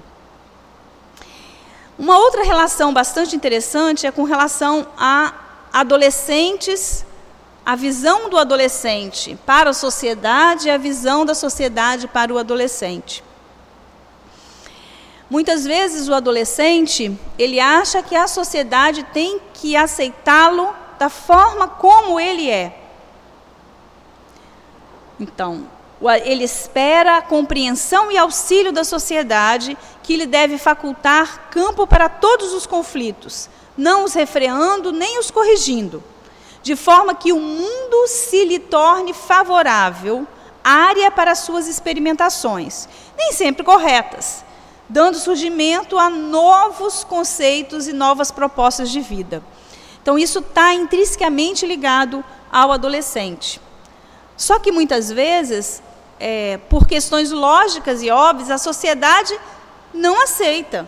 Uma outra relação bastante interessante é com relação a adolescentes, a visão do adolescente para a sociedade e a visão da sociedade para o adolescente. Muitas vezes o adolescente, ele acha que a sociedade tem que aceitá-lo da forma como ele é. Então, ele espera a compreensão e auxílio da sociedade, que lhe deve facultar campo para todos os conflitos, não os refreando nem os corrigindo, de forma que o mundo se lhe torne favorável, área para suas experimentações, nem sempre corretas, dando surgimento a novos conceitos e novas propostas de vida. Então, isso está intrinsecamente ligado ao adolescente. Só que, muitas vezes, é, por questões lógicas e óbvias, a sociedade não aceita.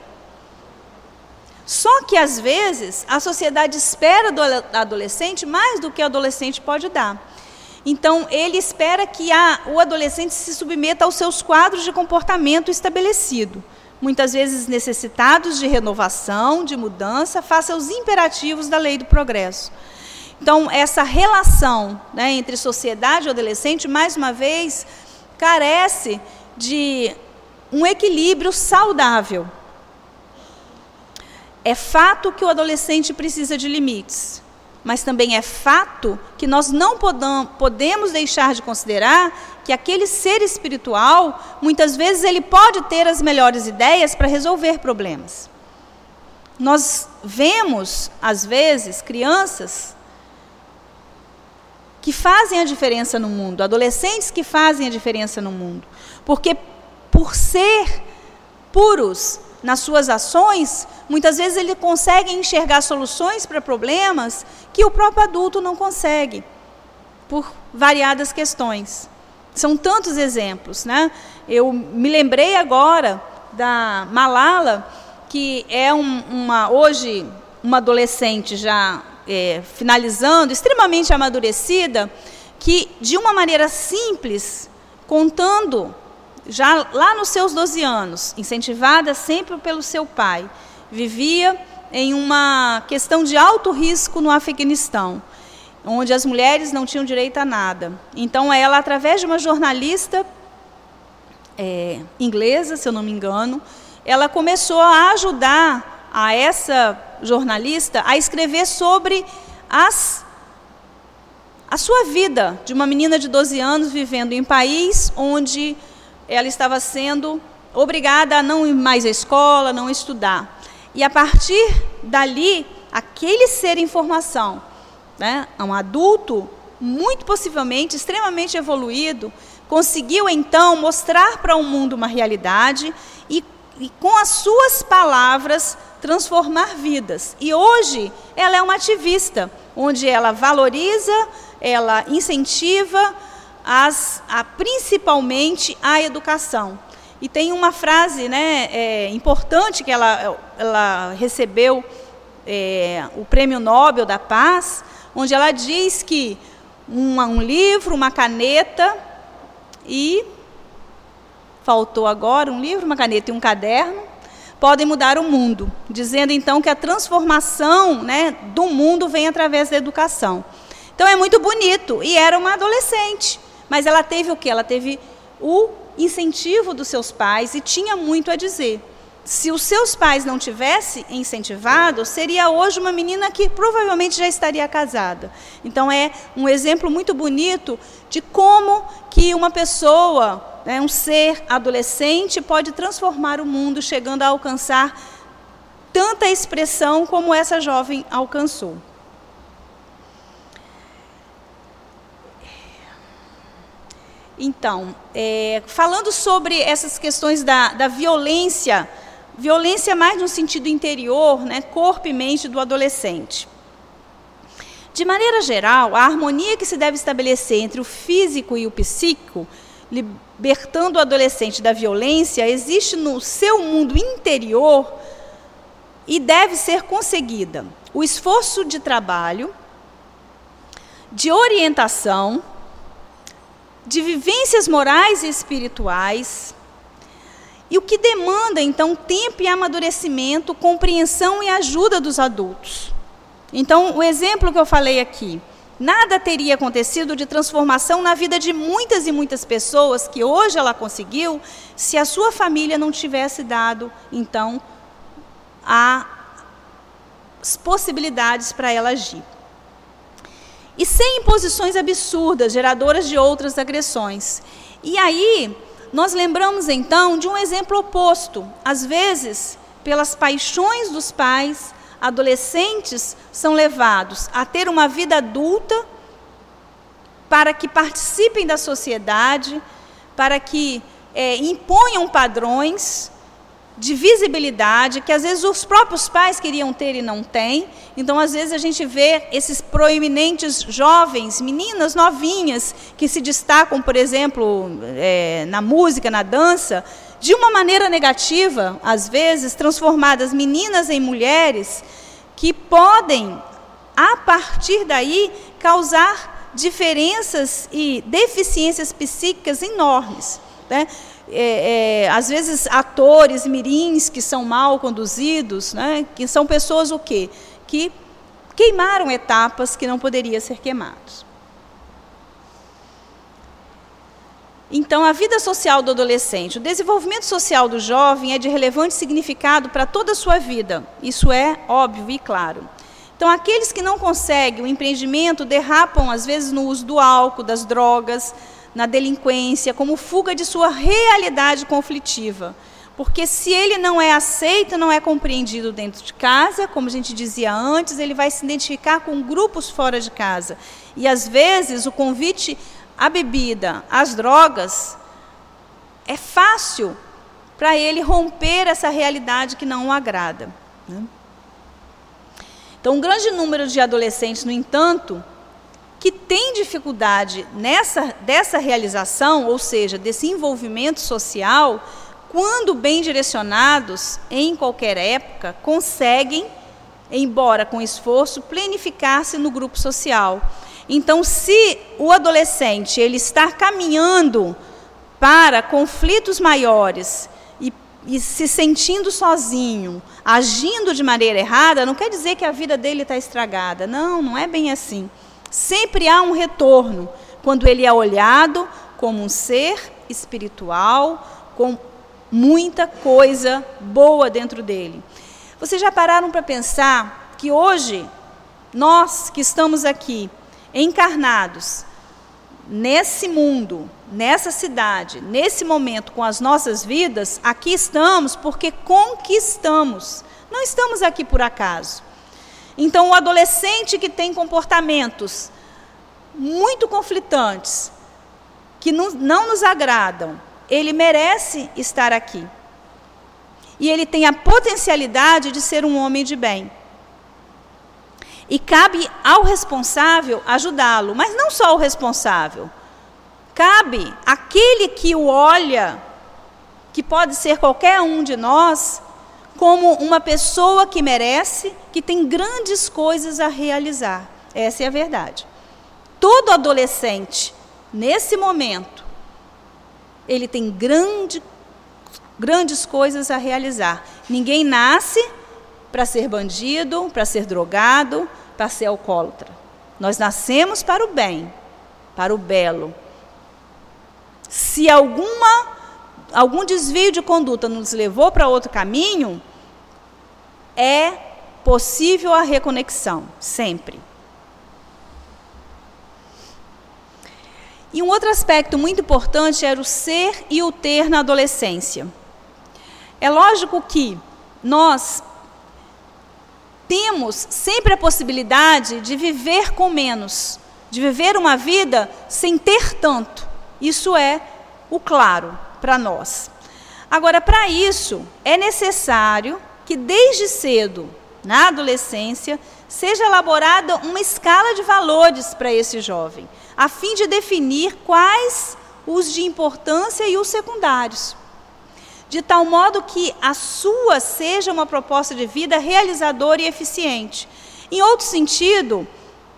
Só que, às vezes, a sociedade espera do adolescente mais do que o adolescente pode dar. Então, ele espera que a, o adolescente se submeta aos seus quadros de comportamento estabelecido, muitas vezes necessitados de renovação, de mudança, face aos imperativos da lei do progresso. Então, essa relação, né, entre sociedade e adolescente, mais uma vez, carece de um equilíbrio saudável. É fato que o adolescente precisa de limites, mas também é fato que nós não podam, podemos deixar de considerar que aquele ser espiritual, muitas vezes ele pode ter as melhores ideias para resolver problemas. Nós vemos, às vezes, crianças que fazem a diferença no mundo, adolescentes que fazem a diferença no mundo, porque por ser puros nas suas ações, muitas vezes ele consegue enxergar soluções para problemas que o próprio adulto não consegue, por variadas questões. São tantos exemplos, né? Eu me lembrei agora da Malala, que é um, uma, hoje uma adolescente já é, finalizando, extremamente amadurecida, que de uma maneira simples, contando, já lá nos seus doze anos, incentivada sempre pelo seu pai, vivia em uma questão de alto risco no Afeganistão, onde as mulheres não tinham direito a nada. Então, ela, através de uma jornalista é, inglesa, se eu não me engano, ela começou a ajudar a essa jornalista a escrever sobre as, a sua vida de uma menina de doze anos vivendo em um país onde ela estava sendo obrigada a não ir mais à escola, não estudar. E, a partir dali, aquele ser em formação, né, um adulto muito possivelmente, extremamente evoluído, conseguiu então mostrar para o mundo uma realidade e, e com as suas palavras transformar vidas. E hoje ela é uma ativista, onde ela valoriza, ela incentiva as, a, principalmente a educação. E tem uma frase, né, é, importante que ela, ela recebeu é, o Prêmio Nobel da Paz, onde ela diz que um, um livro, uma caneta e faltou agora um livro, uma caneta e um caderno podem mudar o mundo, dizendo então que a transformação, né, do mundo vem através da educação. Então é muito bonito, e era uma adolescente, mas ela teve o quê? Ela teve o incentivo dos seus pais e tinha muito a dizer. Se os seus pais não tivessem incentivado, seria hoje uma menina que provavelmente já estaria casada. Então é um exemplo muito bonito de como que uma pessoa, né, um ser adolescente, pode transformar o mundo, chegando a alcançar tanta expressão como essa jovem alcançou. Então, é, falando sobre essas questões da, da violência, violência mais no sentido interior, né, corpo e mente do adolescente. De maneira geral, a harmonia que se deve estabelecer entre o físico e o psíquico, libertando o adolescente da violência, existe no seu mundo interior e deve ser conseguida. O esforço de trabalho, de orientação, de vivências morais e espirituais, e o que demanda, então, tempo e amadurecimento, compreensão e ajuda dos adultos. Então, o exemplo que eu falei aqui, nada teria acontecido de transformação na vida de muitas e muitas pessoas que hoje ela conseguiu, se a sua família não tivesse dado, então, as possibilidades para ela agir. E sem imposições absurdas, geradoras de outras agressões. E aí, nós lembramos então de um exemplo oposto. Às vezes, pelas paixões dos pais, adolescentes são levados a ter uma vida adulta para que participem da sociedade, para que é, imponham padrões de visibilidade, que às vezes os próprios pais queriam ter e não têm. Então, às vezes, a gente vê esses proeminentes jovens, meninas novinhas, que se destacam, por exemplo, é, na música, na dança, de uma maneira negativa, às vezes, transformadas meninas em mulheres, que podem, a partir daí, causar diferenças e deficiências psíquicas enormes, né? É, é, às vezes atores mirins que são mal conduzidos, né, que são pessoas o quê? Que queimaram etapas que não poderiam ser queimadas. Então, a vida social do adolescente, o desenvolvimento social do jovem é de relevante significado para toda a sua vida. Isso é óbvio e claro. Então, aqueles que não conseguem o empreendimento derrapam, às vezes, no uso do álcool, das drogas, na delinquência, como fuga de sua realidade conflitiva. Porque se ele não é aceito, não é compreendido dentro de casa, como a gente dizia antes, ele vai se identificar com grupos fora de casa. E, às vezes, o convite à bebida, às drogas, é fácil para ele romper essa realidade que não o agrada, né? Então, um grande número de adolescentes, no entanto, que tem dificuldade nessa, dessa realização, ou seja, desse envolvimento social, quando bem direcionados, em qualquer época, conseguem, embora com esforço, planificar-se no grupo social. Então, se o adolescente ele está caminhando para conflitos maiores e, e se sentindo sozinho, agindo de maneira errada, não quer dizer que a vida dele está estragada. Não, não é bem assim. Sempre há um retorno, quando ele é olhado como um ser espiritual, com muita coisa boa dentro dele. Vocês já pararam para pensar que hoje, nós que estamos aqui, encarnados, nesse mundo, nessa cidade, nesse momento, com as nossas vidas, aqui estamos porque conquistamos. Não estamos aqui por acaso. Então, o adolescente que tem comportamentos muito conflitantes, que não, não nos agradam, ele merece estar aqui. E ele tem a potencialidade de ser um homem de bem. E cabe ao responsável ajudá-lo, mas não só o responsável. Cabe àquele que o olha, que pode ser qualquer um de nós, como uma pessoa que merece, que tem grandes coisas a realizar. Essa é a verdade. Todo adolescente, nesse momento, ele tem grande, grandes coisas a realizar. Ninguém nasce para ser bandido, para ser drogado, para ser alcoólatra. Nós nascemos para o bem, para o belo. Se alguma, algum desvio de conduta nos levou para outro caminho, é possível a reconexão, sempre. E um outro aspecto muito importante era o ser e o ter na adolescência. É lógico que nós temos sempre a possibilidade de viver com menos, de viver uma vida sem ter tanto. Isso é o claro para nós. Agora, para isso, é necessário que desde cedo, na adolescência, seja elaborada uma escala de valores para esse jovem, a fim de definir quais os de importância e os secundários, de tal modo que a sua seja uma proposta de vida realizadora e eficiente. Em outro sentido,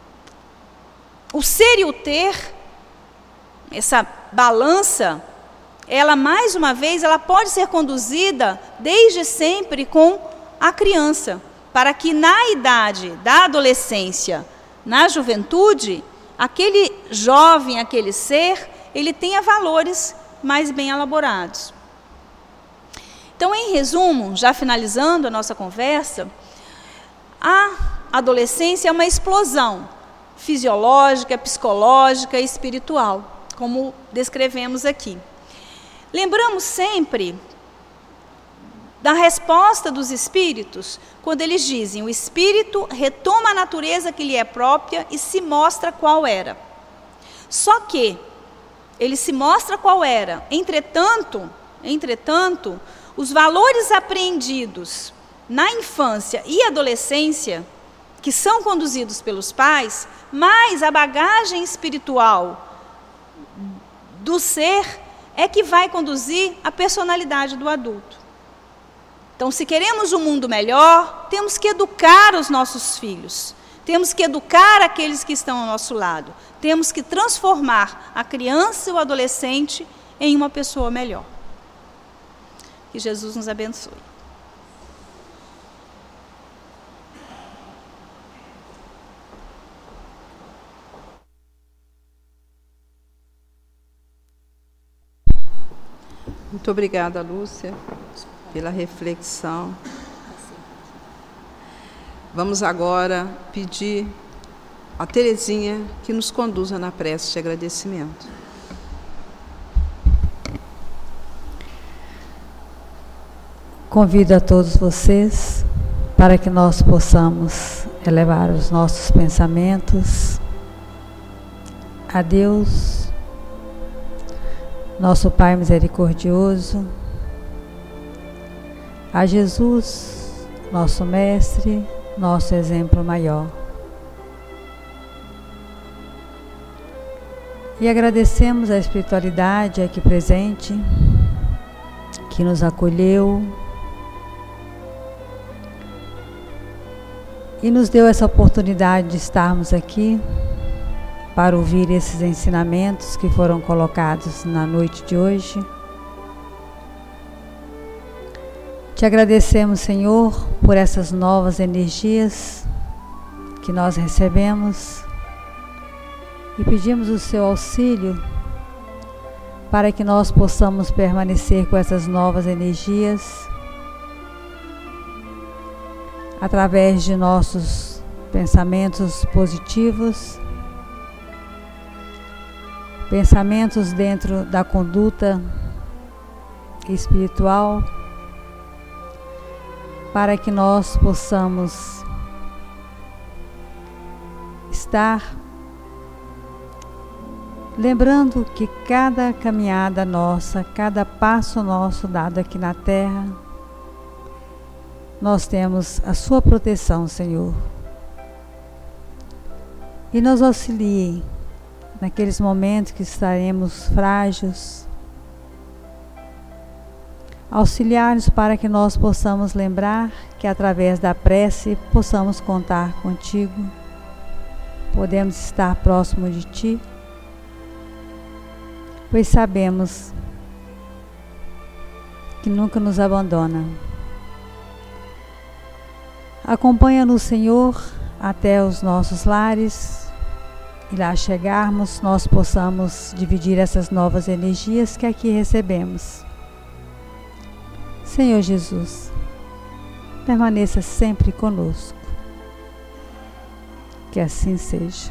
o ser e o ter, essa balança, ela mais uma vez, ela pode ser conduzida desde sempre com a criança, para que na idade da adolescência, na juventude, aquele jovem, aquele ser, ele tenha valores mais bem elaborados. Então, em resumo, já finalizando a nossa conversa, a adolescência é uma explosão fisiológica, psicológica e espiritual, como descrevemos aqui. Lembramos sempre da resposta dos espíritos, quando eles dizem: o espírito retoma a natureza que lhe é própria e se mostra qual era. Só que ele se mostra qual era. Entretanto, entretanto, os valores apreendidos na infância e adolescência, que são conduzidos pelos pais, mais a bagagem espiritual do ser, é que vai conduzir a personalidade do adulto. Então, se queremos um mundo melhor, temos que educar os nossos filhos, temos que educar aqueles que estão ao nosso lado, temos que transformar a criança e o adolescente em uma pessoa melhor. Que Jesus nos abençoe. Muito obrigada, Lúcia, pela reflexão. Vamos agora pedir a Terezinha que nos conduza na prece de agradecimento. Convido a todos vocês para que nós possamos elevar os nossos pensamentos a Deus, nosso Pai misericordioso, a Jesus, nosso Mestre, nosso exemplo maior. E agradecemos a espiritualidade aqui presente, que nos acolheu e nos deu essa oportunidade de estarmos aqui para ouvir esses ensinamentos que foram colocados na noite de hoje. Te agradecemos, Senhor, por essas novas energias que nós recebemos e pedimos o seu auxílio para que nós possamos permanecer com essas novas energias através de nossos pensamentos positivos, pensamentos dentro da conduta espiritual, para que nós possamos estar lembrando que cada caminhada nossa, cada passo nosso dado aqui na terra, nós temos a sua proteção, Senhor. E nos auxilie naqueles momentos que estaremos frágeis, auxiliar-nos para que nós possamos lembrar que através da prece possamos contar contigo, podemos estar próximo de ti, pois sabemos que nunca nos abandona. Acompanha-nos, Senhor, até os nossos lares, e lá chegarmos, nós possamos dividir essas novas energias que aqui recebemos. Senhor Jesus, permaneça sempre conosco. Que assim seja.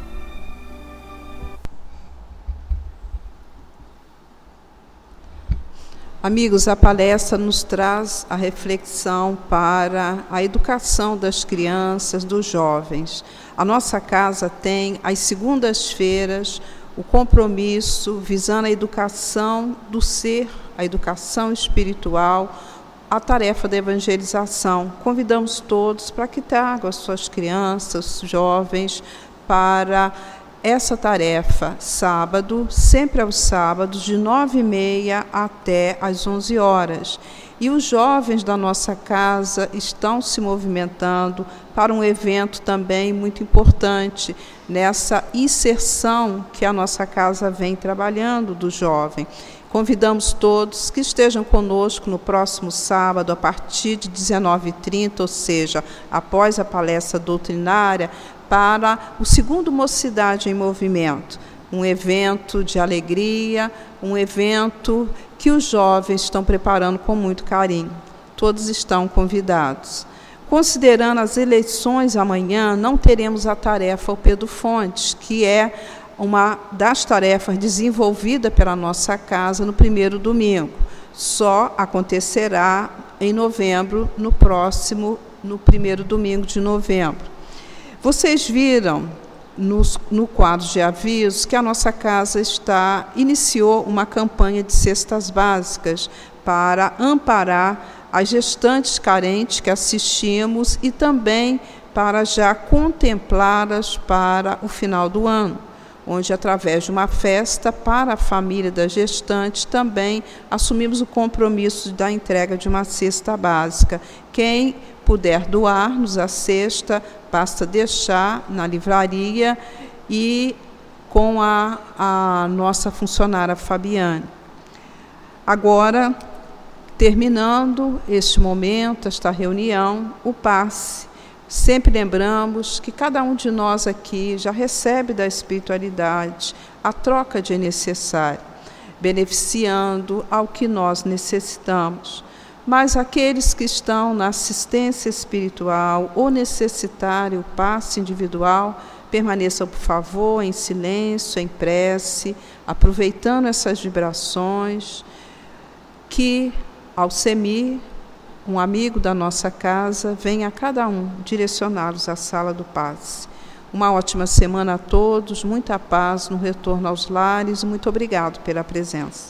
Amigos, a palestra nos traz a reflexão para a educação das crianças, dos jovens. A nossa casa tem, às segundas-feiras, o compromisso visando a educação do ser, a educação espiritual, a tarefa da evangelização. Convidamos todos para que tragam as suas crianças, jovens, para essa tarefa, sábado, sempre aos sábados, de nove e meia até às onze horas. E os jovens da nossa casa estão se movimentando para um evento também muito importante, nessa inserção que a nossa casa vem trabalhando do jovem. Convidamos todos que estejam conosco no próximo sábado, a partir de dezenove e trinta, ou seja, após a palestra doutrinária, para o segundo Mocidade em Movimento, um evento de alegria, um evento que os jovens estão preparando com muito carinho. Todos estão convidados. Considerando as eleições amanhã, não teremos a tarefa Alpedo Fontes, que é uma das tarefas desenvolvida pela nossa casa no primeiro domingo. Só acontecerá em novembro, no próximo, no primeiro domingo de novembro. Vocês viram nos, no quadro de avisos que a nossa casa está, iniciou uma campanha de cestas básicas para amparar as gestantes carentes que assistimos e também para já contemplá-las para o final do ano, onde, através de uma festa para a família das gestantes, também assumimos o compromisso da entrega de uma cesta básica. Quem puder doar-nos a cesta, basta deixar na livraria e com a, a nossa funcionária Fabiane. Agora, terminando este momento, esta reunião, o passe. Sempre lembramos que cada um de nós aqui já recebe da espiritualidade a troca de necessário, beneficiando ao que nós necessitamos. Mas aqueles que estão na assistência espiritual ou necessitarem o passe individual, permaneçam, por favor, em silêncio, em prece, aproveitando essas vibrações, que Alcemir, um amigo da nossa casa, venha a cada um direcioná-los à sala do passe. Uma ótima semana a todos, muita paz no retorno aos lares e muito obrigado pela presença.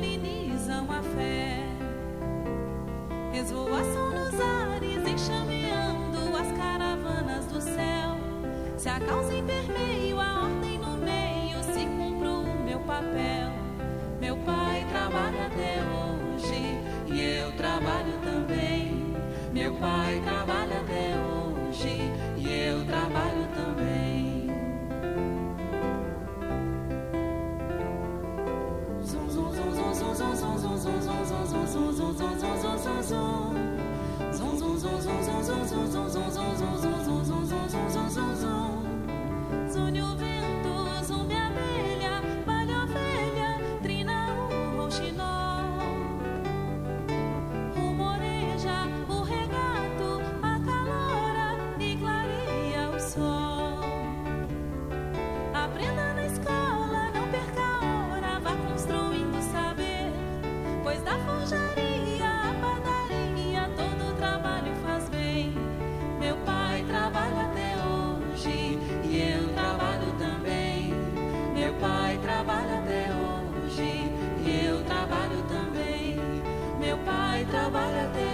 polinizam a fé. Esvoaçam nos ares, enxameando as caravanas do céu. Se a causa em vermelho, a ordem no meio, se cumpro o meu papel. Meu pai trabalha até hoje e eu trabalho também. Meu pai trabalha até hoje e eu trabalho também. Zum zum zum zum zum zum zum zum zum zum zum zum zum zum zum zum zum zum. Zum zum zum zum zum zum zum zum zum zum zum zum zum zum zum zum zum. Zune o vento, zumbi a abelha, malha a ovelha, trina o rouxinol. Rumoreja o regato, acalora e clareia o sol. Aprenda na escola, não perca a hora, vá construindo saber, pois da forjaria à padaria todo o trabalho faz bem. Meu pai trabalha até hoje e eu trabalho também. Meu pai trabalha até hoje e eu trabalho também. Meu pai trabalha até